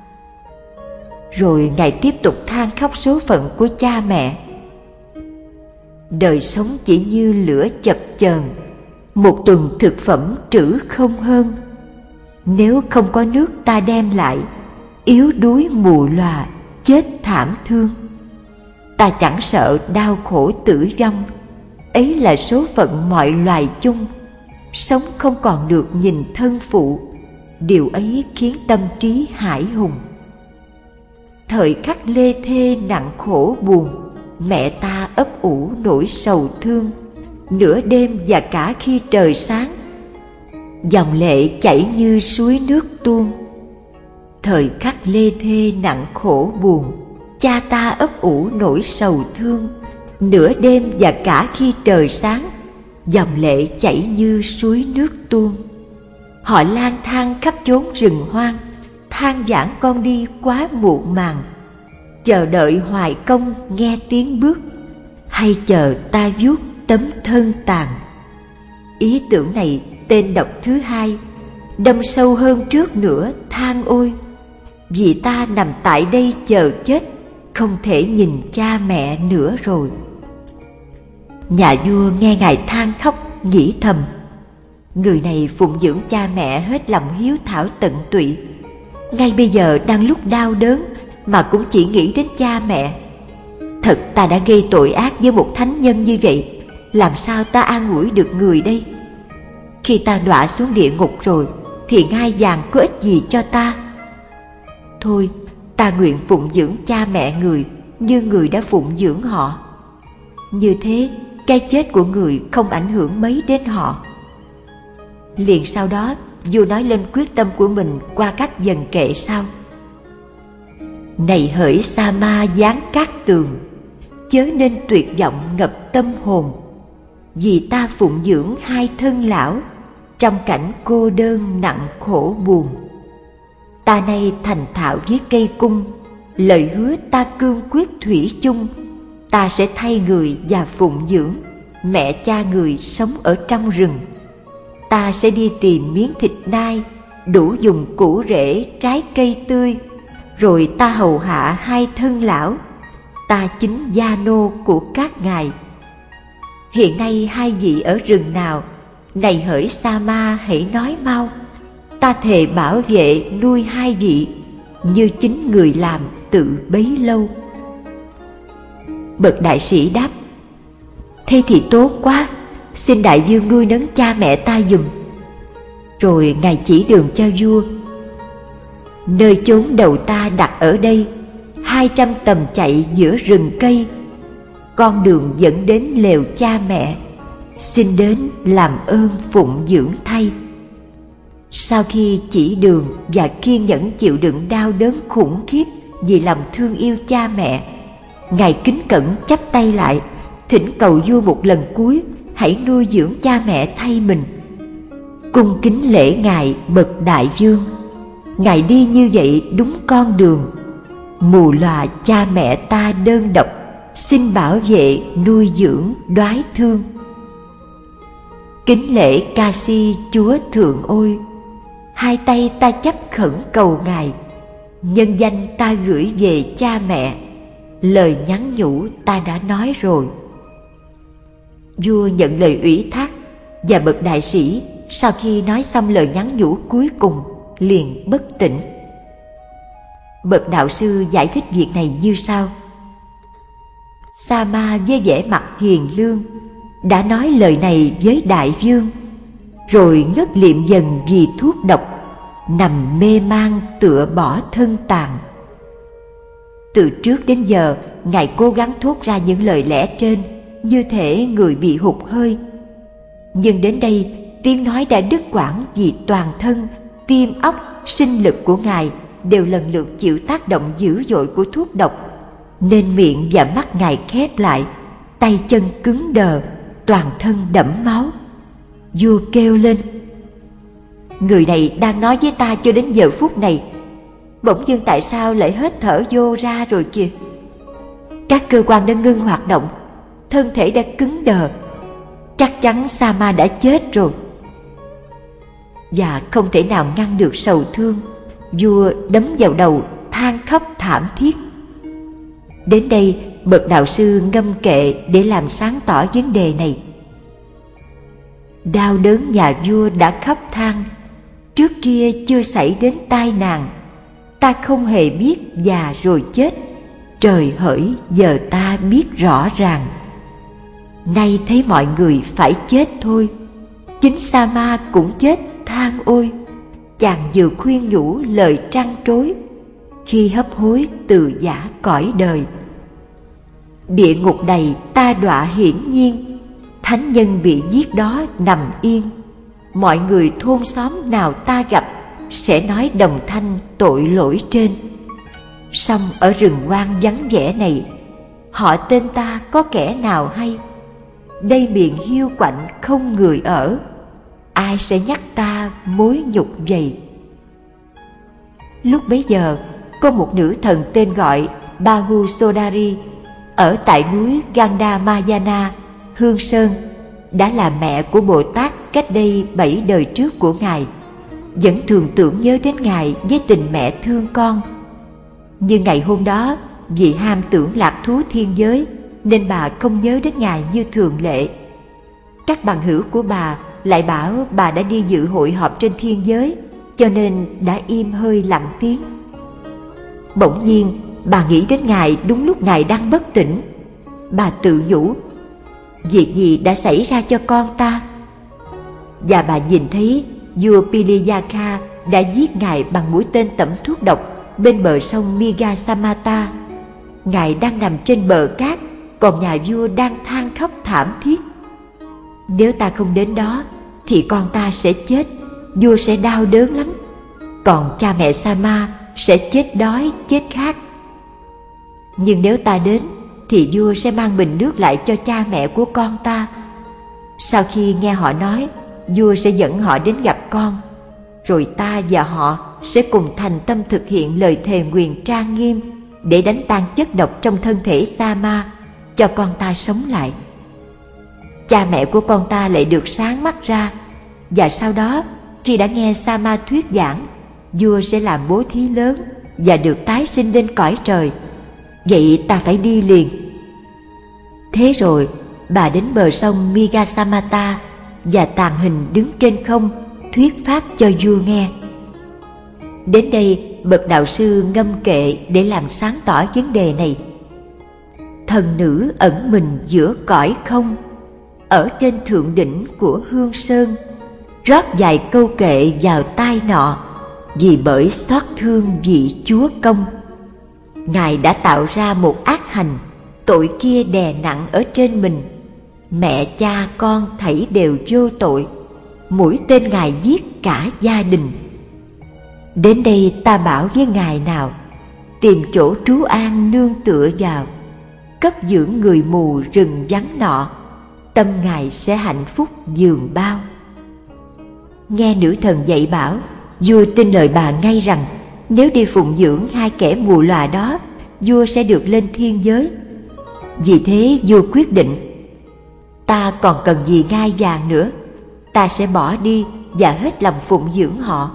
Rồi Ngài tiếp tục than khóc số phận của cha mẹ. Đời sống chỉ như lửa chập chờn, một tuần thực phẩm trữ không hơn. Nếu không có nước ta đem lại, yếu đuối mù lòa, chết thảm thương. Ta chẳng sợ đau khổ tử vong, ấy là số phận mọi loài chung. Sống không còn được nhìn thân phụ, điều ấy khiến tâm trí hải hùng. Thời khắc lê thê nặng khổ buồn, mẹ ta ấp ủ nỗi sầu thương. Nửa đêm và cả khi trời sáng, dòng lệ chảy như suối nước tuôn. Thời khắc lê thê nặng khổ buồn, cha ta ấp ủ nỗi sầu thương. Nửa đêm và cả khi trời sáng, dòng lệ chảy như suối nước tuôn. Họ lang thang khắp chốn rừng hoang, than vãn con đi quá muộn màng. Chờ đợi hoài công nghe tiếng bước, hay chờ ta vuốt tấm thân tàn. Ý tưởng này tên độc thứ hai, đâm sâu hơn trước nữa than ôi. Vì ta nằm tại đây chờ chết, không thể nhìn cha mẹ nữa rồi. Nhà vua nghe Ngài than khóc, nghĩ thầm, người này phụng dưỡng cha mẹ hết lòng hiếu thảo tận tụy, ngay bây giờ đang lúc đau đớn mà cũng chỉ nghĩ đến cha mẹ. Thật ta đã gây tội ác với một thánh nhân như vậy, làm sao ta an ủi được người đây? Khi ta đọa xuống địa ngục rồi, thì ngai vàng có ích gì cho ta? Thôi, ta nguyện phụng dưỡng cha mẹ người như người đã phụng dưỡng họ. Như thế, cái chết của người không ảnh hưởng mấy đến họ. Liền sau đó, vua nói lên quyết tâm của mình qua các dần kệ sau. Này hỡi sa ma giáng cát tường, chớ nên tuyệt vọng ngập tâm hồn. Vì ta phụng dưỡng hai thân lão, trong cảnh cô đơn nặng khổ buồn. Ta nay thành thạo với cây cung, lời hứa ta cương quyết thủy chung. Ta sẽ thay người và phụng dưỡng mẹ cha người sống ở trong rừng. Ta sẽ đi tìm miếng thịt nai, đủ dùng củ rễ trái cây tươi. Rồi ta hầu hạ hai thân lão, ta chính gia nô của các ngài. Hiện nay hai vị ở rừng nào? Này hỡi sa ma hãy nói mau. Ta thề bảo vệ nuôi hai vị, như chính người làm tự bấy lâu. Bậc đại sĩ đáp, thế thì tốt quá, xin đại vương nuôi nấng cha mẹ ta giùm. Rồi Ngài chỉ đường cho vua. Nơi chốn đầu ta đặt ở đây, 200 tầm chạy giữa rừng cây, con đường dẫn đến lều cha mẹ, xin đến làm ơn phụng dưỡng thay. Sau khi chỉ đường và kiên nhẫn chịu đựng đau đớn khủng khiếp vì lòng thương yêu cha mẹ, Ngài kính cẩn chắp tay lại, thỉnh cầu vua một lần cuối hãy nuôi dưỡng cha mẹ thay mình. Cung kính lễ Ngài bậc đại vương. Ngài đi như vậy đúng con đường. Mù lòa cha mẹ ta đơn độc, xin bảo vệ nuôi dưỡng đoái thương. Kính lễ ca si chúa thượng ôi. Hai tay ta chấp khẩn cầu Ngài, nhân danh ta gửi về cha mẹ. Lời nhắn nhủ ta đã nói rồi. Vua nhận lời ủy thác, và bậc đại sĩ sau khi nói xong lời nhắn nhủ cuối cùng liền bất tỉnh. Bậc đạo sư giải thích việc này như sau: Sa-ma với vẻ mặt hiền lương đã nói lời này với đại vương, rồi ngất liệm dần vì thuốc độc, nằm mê man tựa bỏ thân tàn. Từ trước đến giờ, Ngài cố gắng thốt ra những lời lẽ trên như thể người bị hụt hơi. Nhưng đến đây, tiếng nói đã đứt quãng vì toàn thân, tim óc, sinh lực của Ngài đều lần lượt chịu tác động dữ dội của thuốc độc, nên miệng và mắt Ngài khép lại, tay chân cứng đờ, toàn thân đẫm máu. Vua kêu lên: Người này đang nói với ta cho đến giờ phút này, bỗng dưng tại sao lại hết thở vô ra rồi kìa? Các cơ quan đã ngưng hoạt động, thân thể đã cứng đờ, chắc chắn Sa-ma đã chết rồi. Và không thể nào ngăn được sầu thương, vua đấm vào đầu than khóc thảm thiết. Đến đây, bậc đạo sư ngâm kệ để làm sáng tỏ vấn đề này. Đau đớn nhà vua đã khóc than, trước kia chưa xảy đến tai nạn, ta không hề biết già rồi chết. Trời hỡi, giờ ta biết rõ ràng. Nay thấy mọi người phải chết thôi, chính Sa-ma cũng chết, than ôi. Chàng vừa khuyên nhủ lời trăn trối, khi hấp hối từ giã cõi đời. Địa ngục đầy ta đọa hiển nhiên, thánh nhân bị giết đó nằm yên. Mọi người thôn xóm nào ta gặp sẽ nói đồng thanh tội lỗi trên. Song ở rừng hoang vắng vẻ này, họ tên ta có kẻ nào hay? Đây miền hiu quạnh không người ở, ai sẽ nhắc ta mối nhục vậy? Lúc bấy giờ, có một nữ thần tên gọi Bahusodari ở tại núi Gandamayana, Hương Sơn, đã là mẹ của Bồ Tát cách đây 7 đời trước của Ngài, vẫn thường tưởng nhớ đến Ngài với tình mẹ thương con. Nhưng ngày hôm đó, vì ham tưởng lạc thú thiên giới nên bà không nhớ đến Ngài như thường lệ. Các bằng hữu của bà lại bảo bà đã đi dự hội họp trên thiên giới, cho nên đã im hơi lặng tiếng. Bỗng nhiên, bà nghĩ đến Ngài đúng lúc Ngài đang bất tỉnh. Bà tự nhủ: việc gì đã xảy ra cho con ta? Và bà nhìn thấy vua Piliyaka đã giết Ngài bằng mũi tên tẩm thuốc độc bên bờ sông Migasamata. Ngài đang nằm trên bờ cát, còn nhà vua đang than khóc thảm thiết. Nếu ta không đến đó thì con ta sẽ chết, vua sẽ đau đớn lắm, còn cha mẹ Sa-ma sẽ chết đói chết khát. Nhưng nếu ta đến thì vua sẽ mang bình nước lại cho cha mẹ của con ta. Sau khi nghe họ nói, vua sẽ dẫn họ đến gặp con, rồi ta và họ sẽ cùng thành tâm thực hiện lời thề nguyền trang nghiêm để đánh tan chất độc trong thân thể Sa-ma, cho con ta sống lại. Cha mẹ của con ta lại được sáng mắt ra, và sau đó khi đã nghe Sa-ma thuyết giảng, vua sẽ làm bố thí lớn và được tái sinh lên cõi trời. Vậy ta phải đi liền. Thế rồi bà đến bờ sông Migasamata và tàng hình đứng trên không thuyết pháp cho vua nghe. Đến đây, bậc đạo sư ngâm kệ để làm sáng tỏ vấn đề này. Thần nữ ẩn mình giữa cõi không, ở trên thượng đỉnh của Hương Sơn, rót vài câu kệ vào tai nọ, vì bởi xót thương vị chúa công. Ngài đã tạo ra một ác hành, tội kia đè nặng ở trên mình. Mẹ cha con thảy đều vô tội, mũi tên Ngài giết cả gia đình. Đến đây ta bảo với ngài nào, tìm chỗ trú an nương tựa vào, cấp dưỡng người mù rừng vắng nọ, tâm ngài sẽ hạnh phúc dường bao. Nghe nữ thần dạy bảo, vua tin lời bà ngay rằng nếu đi phụng dưỡng hai kẻ mù lòa đó, vua sẽ được lên thiên giới. Vì thế vua quyết định, ta còn cần gì ngai vàng nữa, ta sẽ bỏ đi và hết lòng phụng dưỡng họ.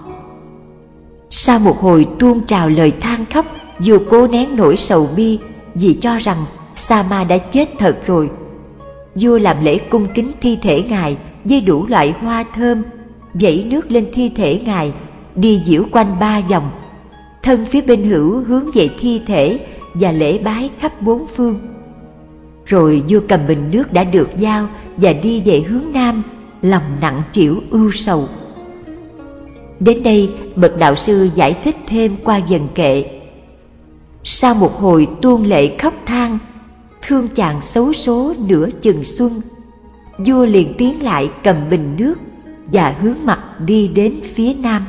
Sau một hồi tuôn trào lời than khóc, vua cố nén nỗi sầu bi vì cho rằng Sa-ma đã chết thật rồi. Vua làm lễ cung kính thi thể ngài với đủ loại hoa thơm, vẩy nước lên thi thể ngài, đi diễu quanh 3 vòng, thân phía bên hữu hướng về thi thể và lễ bái khắp 4 phương. Rồi vua cầm bình nước đã được giao và đi về hướng nam, lòng nặng trĩu ưu sầu. Đến đây bậc đạo sư giải thích thêm qua vần kệ. Sau một hồi tuôn lệ khóc than, thương chàng xấu số nửa chừng xuân, vua liền tiến lại cầm bình nước và hướng mặt đi đến phía nam.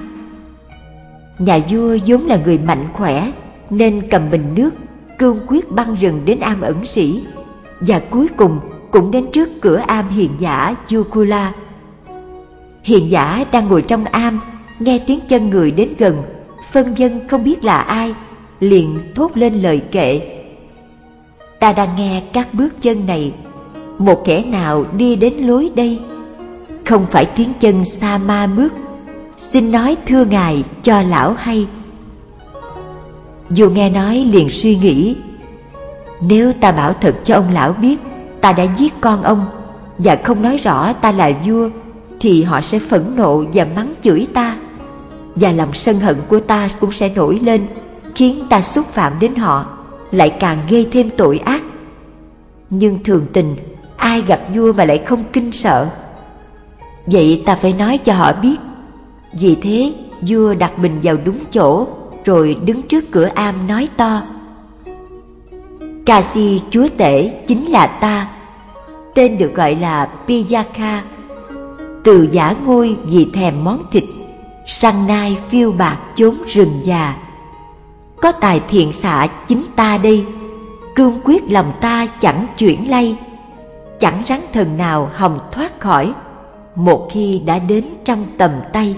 Nhà vua vốn là người mạnh khỏe nên cầm bình nước cương quyết băng rừng đến am ẩn sĩ, và cuối cùng cũng đến trước cửa am hiền giả Yukula. Hiền giả đang ngồi trong am, nghe tiếng chân người đến gần, phân vân không biết là ai, liền thốt lên lời kệ. Ta đang nghe các bước chân này, một kẻ nào đi đến lối đây? Không phải tiếng chân Sa-ma bước, xin nói thưa ngài cho lão hay. Vua nghe nói liền suy nghĩ, nếu ta bảo thật cho ông lão biết ta đã giết con ông và không nói rõ ta là vua, thì họ sẽ phẫn nộ và mắng chửi ta, và lòng sân hận của ta cũng sẽ nổi lên, khiến ta xúc phạm đến họ, lại càng gây thêm tội ác. Nhưng thường tình, ai gặp vua mà lại không kinh sợ? Vậy ta phải nói cho họ biết. Vì thế vua đặt bình vào đúng chỗ, rồi đứng trước cửa am nói to: Kasi chúa tể chính là ta, tên được gọi là Piyaka. Từ giả ngôi vì thèm món thịt, săn nai phiêu bạc chốn rừng già. Có tài thiện xạ chính ta đây, cương quyết lòng ta chẳng chuyển lay. Chẳng rắn thần nào hòng thoát khỏi, một khi đã đến trong tầm tay.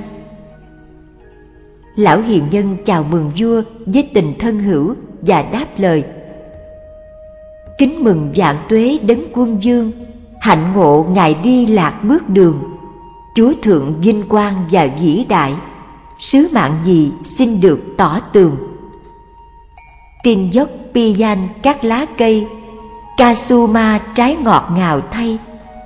Lão hiền nhân chào mừng vua với tình thân hữu và đáp lời: Kính mừng vạn tuế đấng quân vương, hạnh ngộ ngài đi lạc bước đường. Chúa thượng vinh quang và vĩ đại, sứ mạng gì xin được tỏ tường. Tin dốc Piyan các lá cây, Kasuma trái ngọt ngào thay.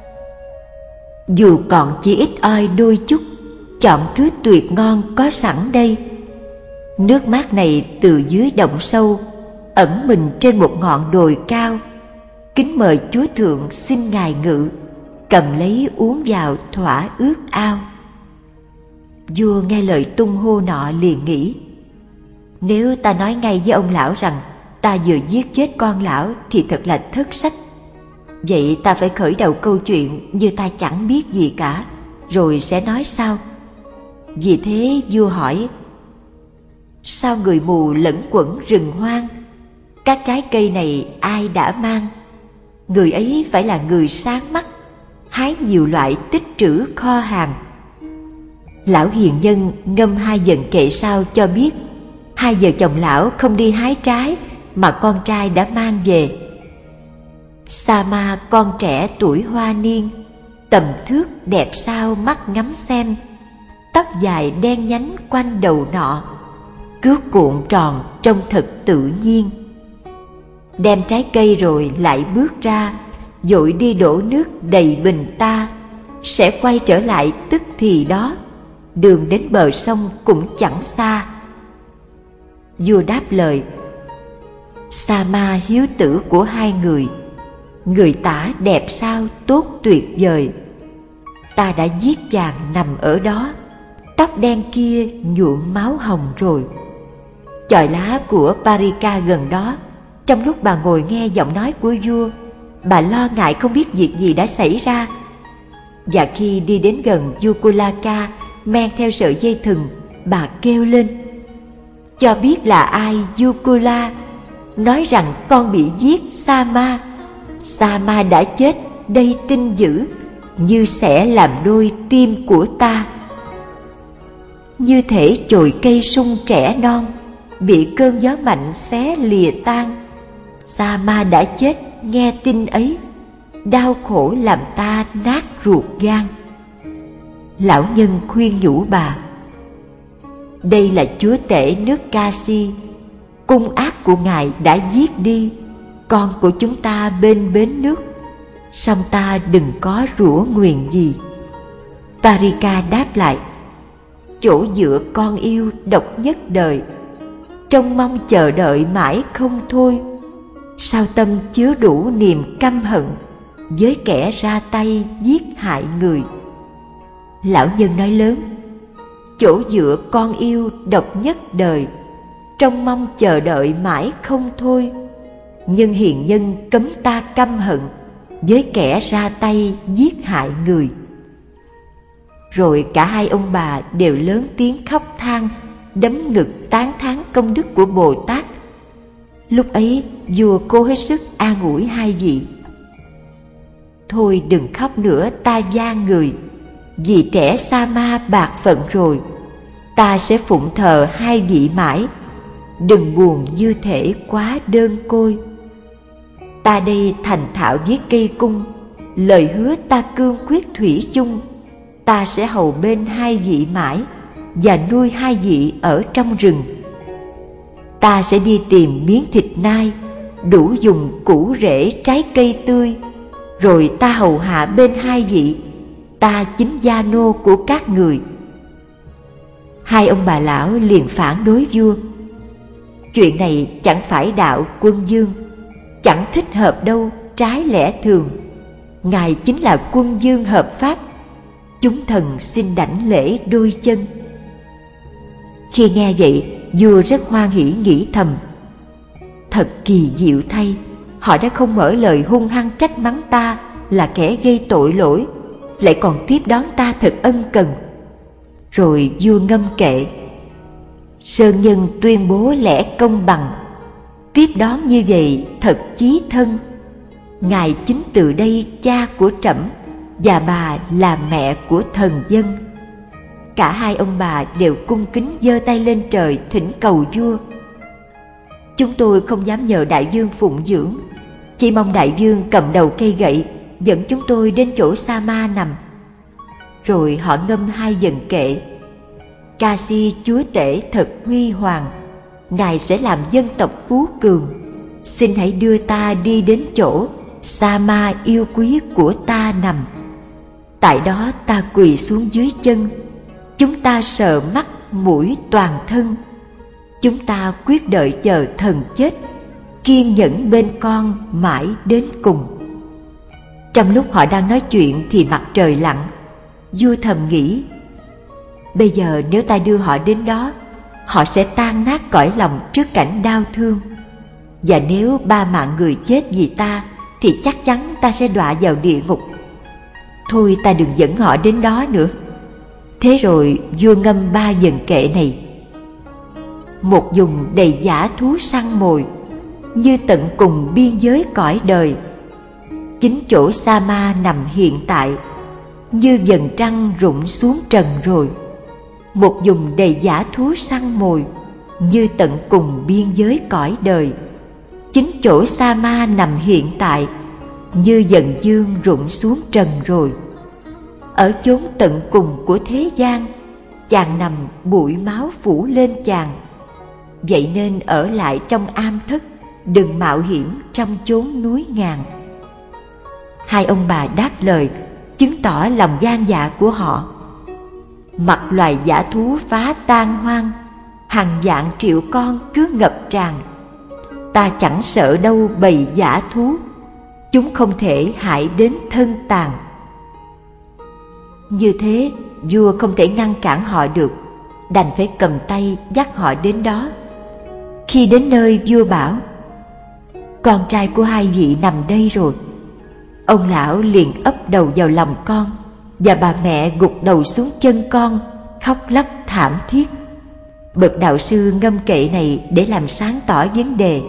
Dù còn chỉ ít oi đôi chút, chọn thứ tuyệt ngon có sẵn đây. Nước mát này từ dưới động sâu, ẩn mình trên một ngọn đồi cao. Kính mời chúa thượng xin ngài ngự, cầm lấy uống vào thỏa ước ao. Vua nghe lời tung hô nọ liền nghĩ, nếu ta nói ngay với ông lão rằng ta vừa giết chết con lão thì thật là thất sách. Vậy ta phải khởi đầu câu chuyện như ta chẳng biết gì cả, rồi sẽ nói sau. Vì thế vua hỏi: Sao người mù lẫn quẩn rừng hoang? Các trái cây này ai đã mang? Người ấy phải là người sáng mắt, hái nhiều loại tích trữ kho hàng. Lão hiền nhân ngâm 2 vần kệ sau cho biết 2 vợ chồng lão không đi hái trái mà con trai đã mang về. Sa-ma con trẻ tuổi hoa niên, tầm thước đẹp sao mắt ngắm xem. Tóc dài đen nhánh quanh đầu nọ, cước cuộn tròn trông thật tự nhiên. Đem trái cây rồi lại bước ra, vội đi đổ nước đầy bình ta. Sẽ quay trở lại tức thì đó, đường đến bờ sông cũng chẳng xa. Vua đáp lời: Sa-ma hiếu tử của 2 người, người tả đẹp sao tốt tuyệt vời. Ta đã giết chàng nằm ở đó, tóc đen kia nhuộm máu hồng rồi. Chòi lá của Parika gần đó, trong lúc bà ngồi nghe giọng nói của vua, bà lo ngại không biết việc gì đã xảy ra. Và khi đi đến gần Yukulaka, men theo sợi dây thừng, bà kêu lên: cho biết là ai Yukula, nói rằng con bị giết Sama. Sama đã chết, đây tin dữ, như sẽ làm đôi tim của ta. Như thể chồi cây sung trẻ non, bị cơn gió mạnh xé lìa tan. Sama đã chết, nghe tin ấy, đau khổ làm ta nát ruột gan. Lão nhân khuyên nhủ bà: đây là chúa tể nước Kashi, cung ác của ngài đã giết đi con của chúng ta bên bến nước, song ta đừng có rủa nguyền gì. Tarika đáp lại: chỗ dựa con yêu độc nhất đời, trông mong chờ đợi mãi không thôi. Sao tâm chứa đủ niềm căm hận với kẻ ra tay giết hại người. Lão nhân nói lớn: chỗ dựa con yêu độc nhất đời, trông mong chờ đợi mãi không thôi. Nhưng hiền nhân cấm ta căm hận với kẻ ra tay giết hại người. Rồi cả hai ông bà đều lớn tiếng khóc than, đấm ngực tán thán công đức của Bồ Tát. Lúc ấy vua cố hết sức an ủi hai vị: thôi đừng khóc nữa ta gian người, vì trẻ Sama bạc phận rồi, ta sẽ phụng thờ hai vị mãi, đừng buồn như thể quá đơn côi. Ta đây thành thạo viết cây cung, lời hứa ta cương quyết thủy chung. Ta sẽ hầu bên hai vị mãi, và nuôi hai vị ở trong rừng. Ta sẽ đi tìm miếng thịt nai, đủ dùng củ rễ trái cây tươi, rồi ta hầu hạ bên hai vị. Ta chính gia nô của các người. Hai ông bà lão liền phản đối vua: chuyện này chẳng phải đạo quân vương, chẳng thích hợp đâu, trái lẽ thường. Ngài chính là quân vương hợp pháp, chúng thần xin đảnh lễ đôi chân. Khi nghe vậy, vua rất hoan hỉ, nghĩ thầm: thật kỳ diệu thay, họ đã không mở lời hung hăng trách mắng ta là kẻ gây tội lỗi, lại còn tiếp đón ta thật ân cần. Rồi vua ngâm kệ: sơn nhân tuyên bố lẽ công bằng, tiếp đón như vậy thật chí thân. Ngài chính từ đây cha của trẫm, và bà là mẹ của thần dân. Cả hai ông bà đều cung kính giơ tay lên trời thỉnh cầu vua: chúng tôi không dám nhờ đại vương phụng dưỡng, chỉ mong đại vương cầm đầu cây gậy dẫn chúng tôi đến chỗ Sama nằm. Rồi họ ngâm hai dần kệ: Kashi chúa tể thật huy hoàng, ngài sẽ làm dân tộc phú cường. Xin hãy đưa ta đi đến chỗ Sama yêu quý của ta nằm. Tại đó ta quỳ xuống dưới chân, chúng ta sờ mắt mũi toàn thân. Chúng ta quyết đợi chờ thần chết, kiên nhẫn bên con mãi đến cùng. Trong lúc họ đang nói chuyện thì mặt trời lặn. Vua thầm nghĩ: bây giờ nếu ta đưa họ đến đó, họ sẽ tan nát cõi lòng trước cảnh đau thương. Và nếu 3 mạng người chết vì ta, thì chắc chắn ta sẽ đọa vào địa ngục. Thôi ta đừng dẫn họ đến đó nữa. Thế rồi vua ngâm 3 dần kệ này: một vùng đầy dã thú săn mồi, như tận cùng biên giới cõi đời. Chính chỗ Sama nằm hiện tại, như dần trăng rụng xuống trần rồi. Một vùng đầy dã thú săn mồi, như tận cùng biên giới cõi đời. Chính chỗ Sama nằm hiện tại, như dần dương rụng xuống trần rồi. Ở chốn tận cùng của thế gian, chàng nằm bụi máu phủ lên chàng. Vậy nên ở lại trong am thất, đừng mạo hiểm trong chốn núi ngàn. Hai ông bà đáp lời, chứng tỏ lòng gan dạ của họ. Mặc loài dã thú phá tan hoang, hàng vạn triệu con cứ ngập tràn. Ta chẳng sợ đâu bầy dã thú, chúng không thể hại đến thân tàn. Như thế, vua không thể ngăn cản họ được, đành phải cầm tay dắt họ đến đó. Khi đến nơi, vua bảo: con trai của hai vị nằm đây rồi. Ông lão liền ấp đầu vào lòng con, và bà mẹ gục đầu xuống chân con, khóc lóc thảm thiết. Bậc đạo sư ngâm kệ này để làm sáng tỏ vấn đề.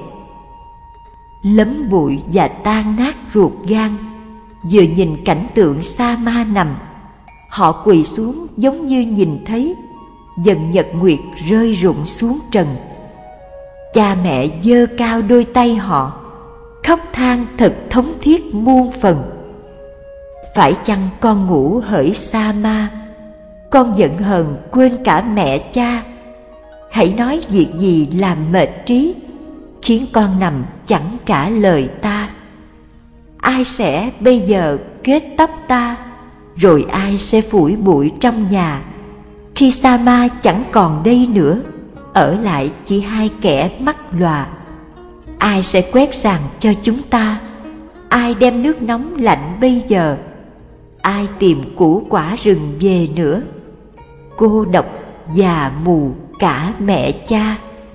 Lấm bụi và tan nát ruột gan, vừa nhìn cảnh tượng sa ma nằm, họ quỳ xuống giống như nhìn thấy dần nhật nguyệt rơi rụng xuống trần. Cha mẹ giơ cao đôi tay họ, khóc than thật thống thiết muôn phần. Phải chăng con ngủ hỡi sa ma, con giận hờn quên cả mẹ cha? Hãy nói việc gì làm mệt trí, khiến con nằm chẳng trả lời ta. Ai sẽ bây giờ kết tóc ta, rồi ai sẽ phủi bụi trong nhà, khi sa ma chẳng còn đây nữa, ở lại chỉ hai kẻ mắt lòa. Ai sẽ quét sàn cho chúng ta? Ai đem nước nóng lạnh bây giờ? Ai tìm củ quả rừng về nữa? Cô độc già mù cả mẹ cha.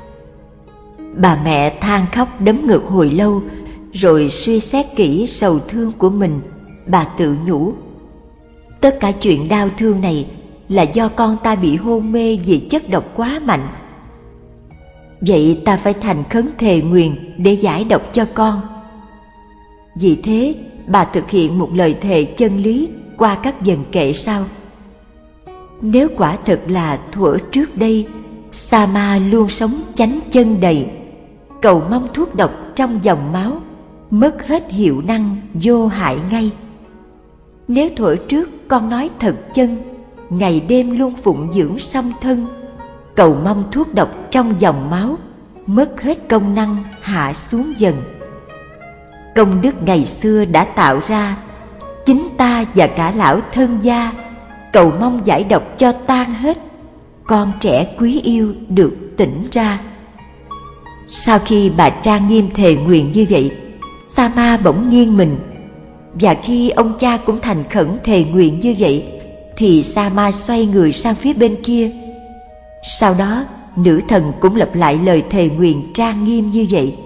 Bà mẹ than khóc đấm ngực hồi lâu, rồi suy xét kỹ sầu thương của mình. Bà tự nhủ, tất cả chuyện đau thương này là do con ta bị hôn mê vì chất độc quá mạnh. Vậy ta phải thành khấn thề nguyền để giải độc cho con. Vì thế bà thực hiện một lời thề chân lý qua các dần kệ sau. Nếu quả thật là thuở trước đây sa ma luôn sống chánh chân đầy, cầu mong thuốc độc trong dòng máu, mất hết hiệu năng vô hại ngay. Nếu thuở trước con nói thật chân, ngày đêm luôn phụng dưỡng song thân, cầu mong thuốc độc trong dòng máu, mất hết công năng hạ xuống dần. Công đức ngày xưa đã tạo ra, chính ta và cả lão thân gia cầu mong giải độc cho tan hết, con trẻ quý yêu được tỉnh ra. Sau khi bà trang nghiêm thề nguyện như vậy, sa ma bỗng nghiêng mình, và khi ông cha cũng thành khẩn thề nguyện như vậy, thì sa ma xoay người sang phía bên kia. Sau đó nữ thần cũng lặp lại lời thề nguyện trang nghiêm như vậy.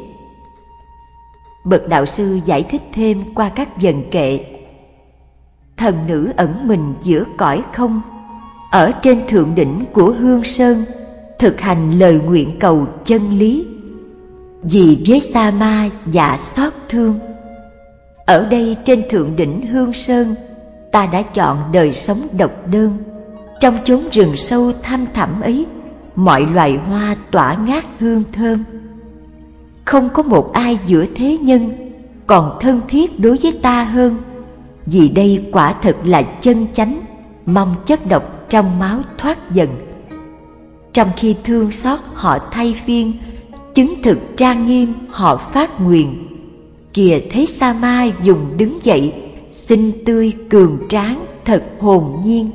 Bậc đạo sư giải thích thêm qua các dần kệ. Thần nữ ẩn mình giữa cõi không, ở trên thượng đỉnh của Hương Sơn, thực hành lời nguyện cầu chân lý. Vì với sa ma dạ xót thương, ở đây trên thượng đỉnh Hương Sơn, ta đã chọn đời sống độc đơn. Trong chốn rừng sâu thăm thẳm ấy, mọi loài hoa tỏa ngát hương thơm. Không có một ai giữa thế nhân còn thân thiết đối với ta hơn, vì đây quả thật là chân chánh, mong chất độc trong máu thoát dần. Trong khi thương xót họ thay phiên, chứng thực trang nghiêm họ phát nguyện. Kìa thấy sa ma dùng đứng dậy, xinh tươi cường tráng thật hồn nhiên.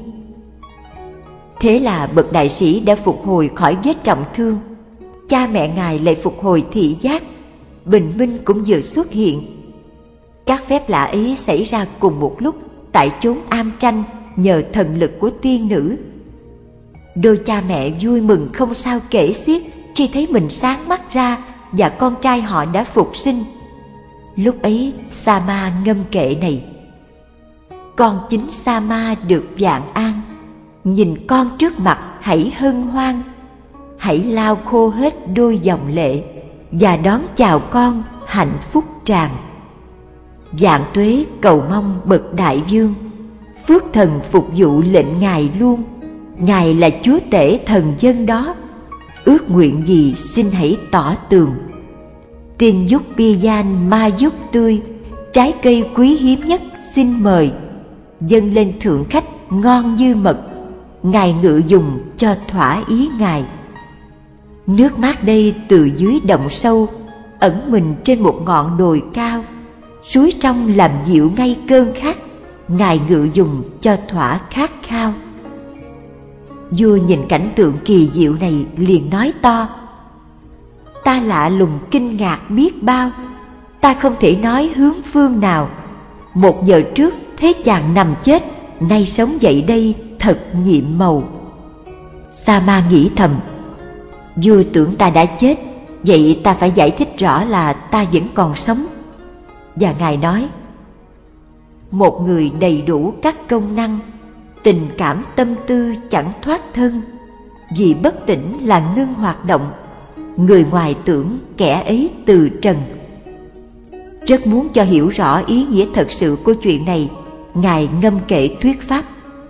Thế là bậc đại sĩ đã phục hồi khỏi vết trọng thương. Cha mẹ ngài lại phục hồi thị giác, bình minh cũng vừa xuất hiện. Các phép lạ ấy xảy ra cùng một lúc tại chốn am tranh nhờ thần lực của tiên nữ. Đôi cha mẹ vui mừng không sao kể xiết khi thấy mình sáng mắt ra và con trai họ đã phục sinh. Lúc ấy sa ma ngâm kệ này: con chính sa ma được vạn an, nhìn con trước mặt hãy hân hoan, hãy lau khô hết đôi dòng lệ và đón chào con hạnh phúc tràn. Vạn tuế cầu mong bậc đại vương, phước thần phục vụ lệnh ngài luôn. Ngài là chúa tể thần dân đó, ước nguyện gì xin hãy tỏ tường. Tiên dúc bi gian ma dúc tươi, trái cây quý hiếm nhất xin mời, dâng lên thượng khách ngon như mật, ngài ngự dùng cho thỏa ý ngài. Nước mát đây từ dưới động sâu, ẩn mình trên một ngọn đồi cao, suối trong làm dịu ngay cơn khát, ngài ngự dùng cho thỏa khát khao. Vua nhìn cảnh tượng kỳ diệu này liền nói to: ta lạ lùng kinh ngạc biết bao, ta không thể nói hướng phương nào. 1 giờ trước thấy chàng nằm chết, nay sống dậy đây thật nhiệm màu. Sa ma nghĩ thầm: vua tưởng ta đã chết, vậy ta phải giải thích rõ là ta vẫn còn sống. Và ngài nói: một người đầy đủ các công năng, tình cảm tâm tư chẳng thoát thân, vì bất tỉnh là ngưng hoạt động, người ngoài tưởng kẻ ấy từ trần. Rất muốn cho hiểu rõ ý nghĩa thật sự của chuyện này, Ngài ngâm kệ thuyết pháp.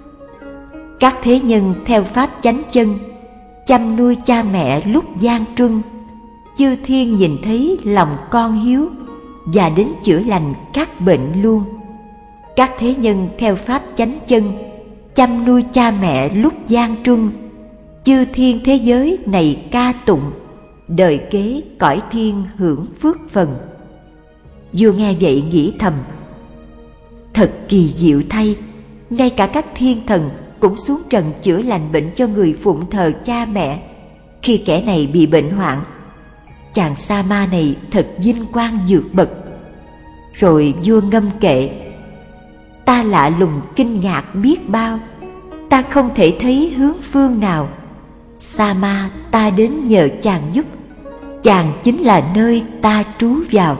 Các thế nhân theo pháp chánh chân, chăm nuôi cha mẹ lúc gian truân, chư thiên nhìn thấy lòng con hiếu, và đến chữa lành các bệnh luôn. Các thế nhân theo pháp chánh chân, chăm nuôi cha mẹ lúc gian truân, chư thiên thế giới này ca tụng, đời kế cõi thiên hưởng phước phần. Vua nghe vậy nghĩ thầm: thật kỳ diệu thay, ngay cả các thiên thần cũng xuống trần chữa lành bệnh cho người phụng thờ cha mẹ khi kẻ này bị bệnh hoạn. Chàng sa ma này thật vinh quang vượt bậc. Rồi vua ngâm kệ: ta lạ lùng kinh ngạc biết bao, ta không thể thấy hướng phương nào. Sa ma ta đến nhờ chàng giúp, chàng chính là nơi ta trú vào.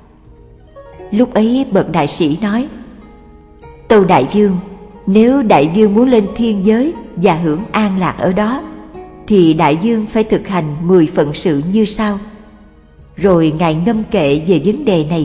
Lúc ấy bậc đại sĩ nói: tâu đại vương, nếu đại vương muốn lên thiên giới và hưởng an lạc ở đó, thì đại vương phải thực hành 10 phận sự như sau. Rồi Ngài ngâm kệ về vấn đề này.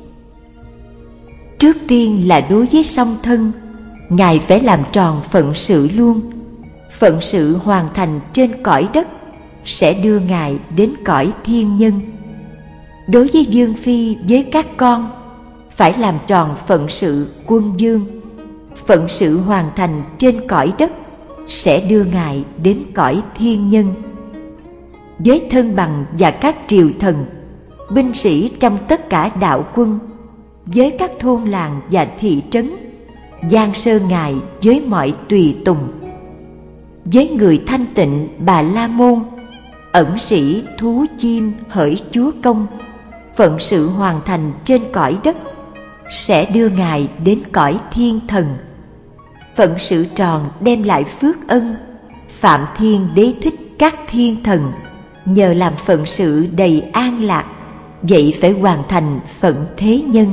Trước tiên là đối với song thân, Ngài phải làm tròn phận sự luôn. Phận sự hoàn thành trên cõi đất sẽ đưa Ngài đến cõi thiên nhân. Đối với vương phi với các con, phải làm tròn phận sự quân vương. Phận sự hoàn thành trên cõi đất sẽ đưa Ngài đến cõi thiên nhân. Với thân bằng và các triều thần, binh sĩ trong tất cả đạo quân, với các thôn làng và thị trấn, giang sơn Ngài với mọi tùy tùng. Với người thanh tịnh Bà La Môn, ẩn sĩ thú chim hỡi chúa công, phận sự hoàn thành trên cõi đất sẽ đưa Ngài đến cõi thiên thần. Phận sự tròn đem lại phước ân, Phạm Thiên Đế thích các thiên thần nhờ làm phận sự đầy an lạc, vậy phải hoàn thành phận thế nhân.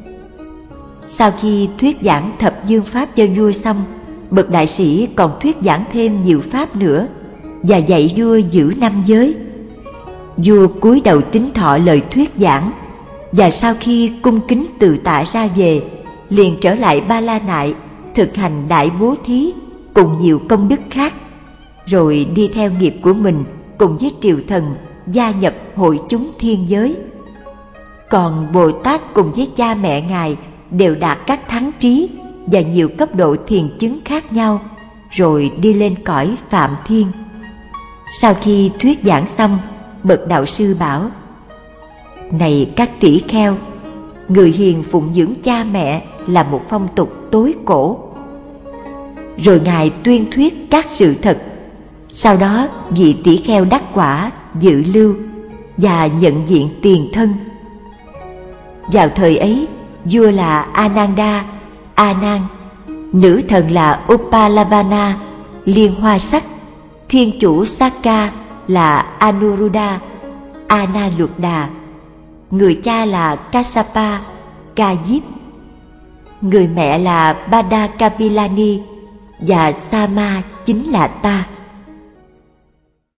Sau khi thuyết giảng thập dương pháp cho vua xong, bậc đại sĩ còn thuyết giảng thêm nhiều pháp nữa và dạy vua giữ 5 giới. Vua cúi đầu tín thọ lời thuyết giảng, và sau khi cung kính từ tạ ra về, liền trở lại Ba La Nại thực hành đại bố thí cùng nhiều công đức khác, rồi đi theo nghiệp của mình cùng với triều thần gia nhập hội chúng thiên giới. Còn Bồ Tát cùng với cha mẹ Ngài đều đạt các thắng trí và nhiều cấp độ thiền chứng khác nhau, rồi đi lên cõi Phạm Thiên. Sau khi thuyết giảng xong, bậc đạo sư bảo: này các tỷ kheo, người hiền phụng dưỡng cha mẹ là một phong tục tối cổ. Rồi Ngài tuyên thuyết các sự thật. Sau đó vị tỷ kheo đắc quả dự lưu và nhận diện tiền thân. Vào thời ấy, vua là Ananda, A Nan, nữ thần là Upalavana, liên hoa sắc, thiên chủ Sakka là Anuruddha, Ana Luật Đà, người cha là Kassapa, Ca Diếp, người mẹ là Bada Kapilani, và Sama chính là ta.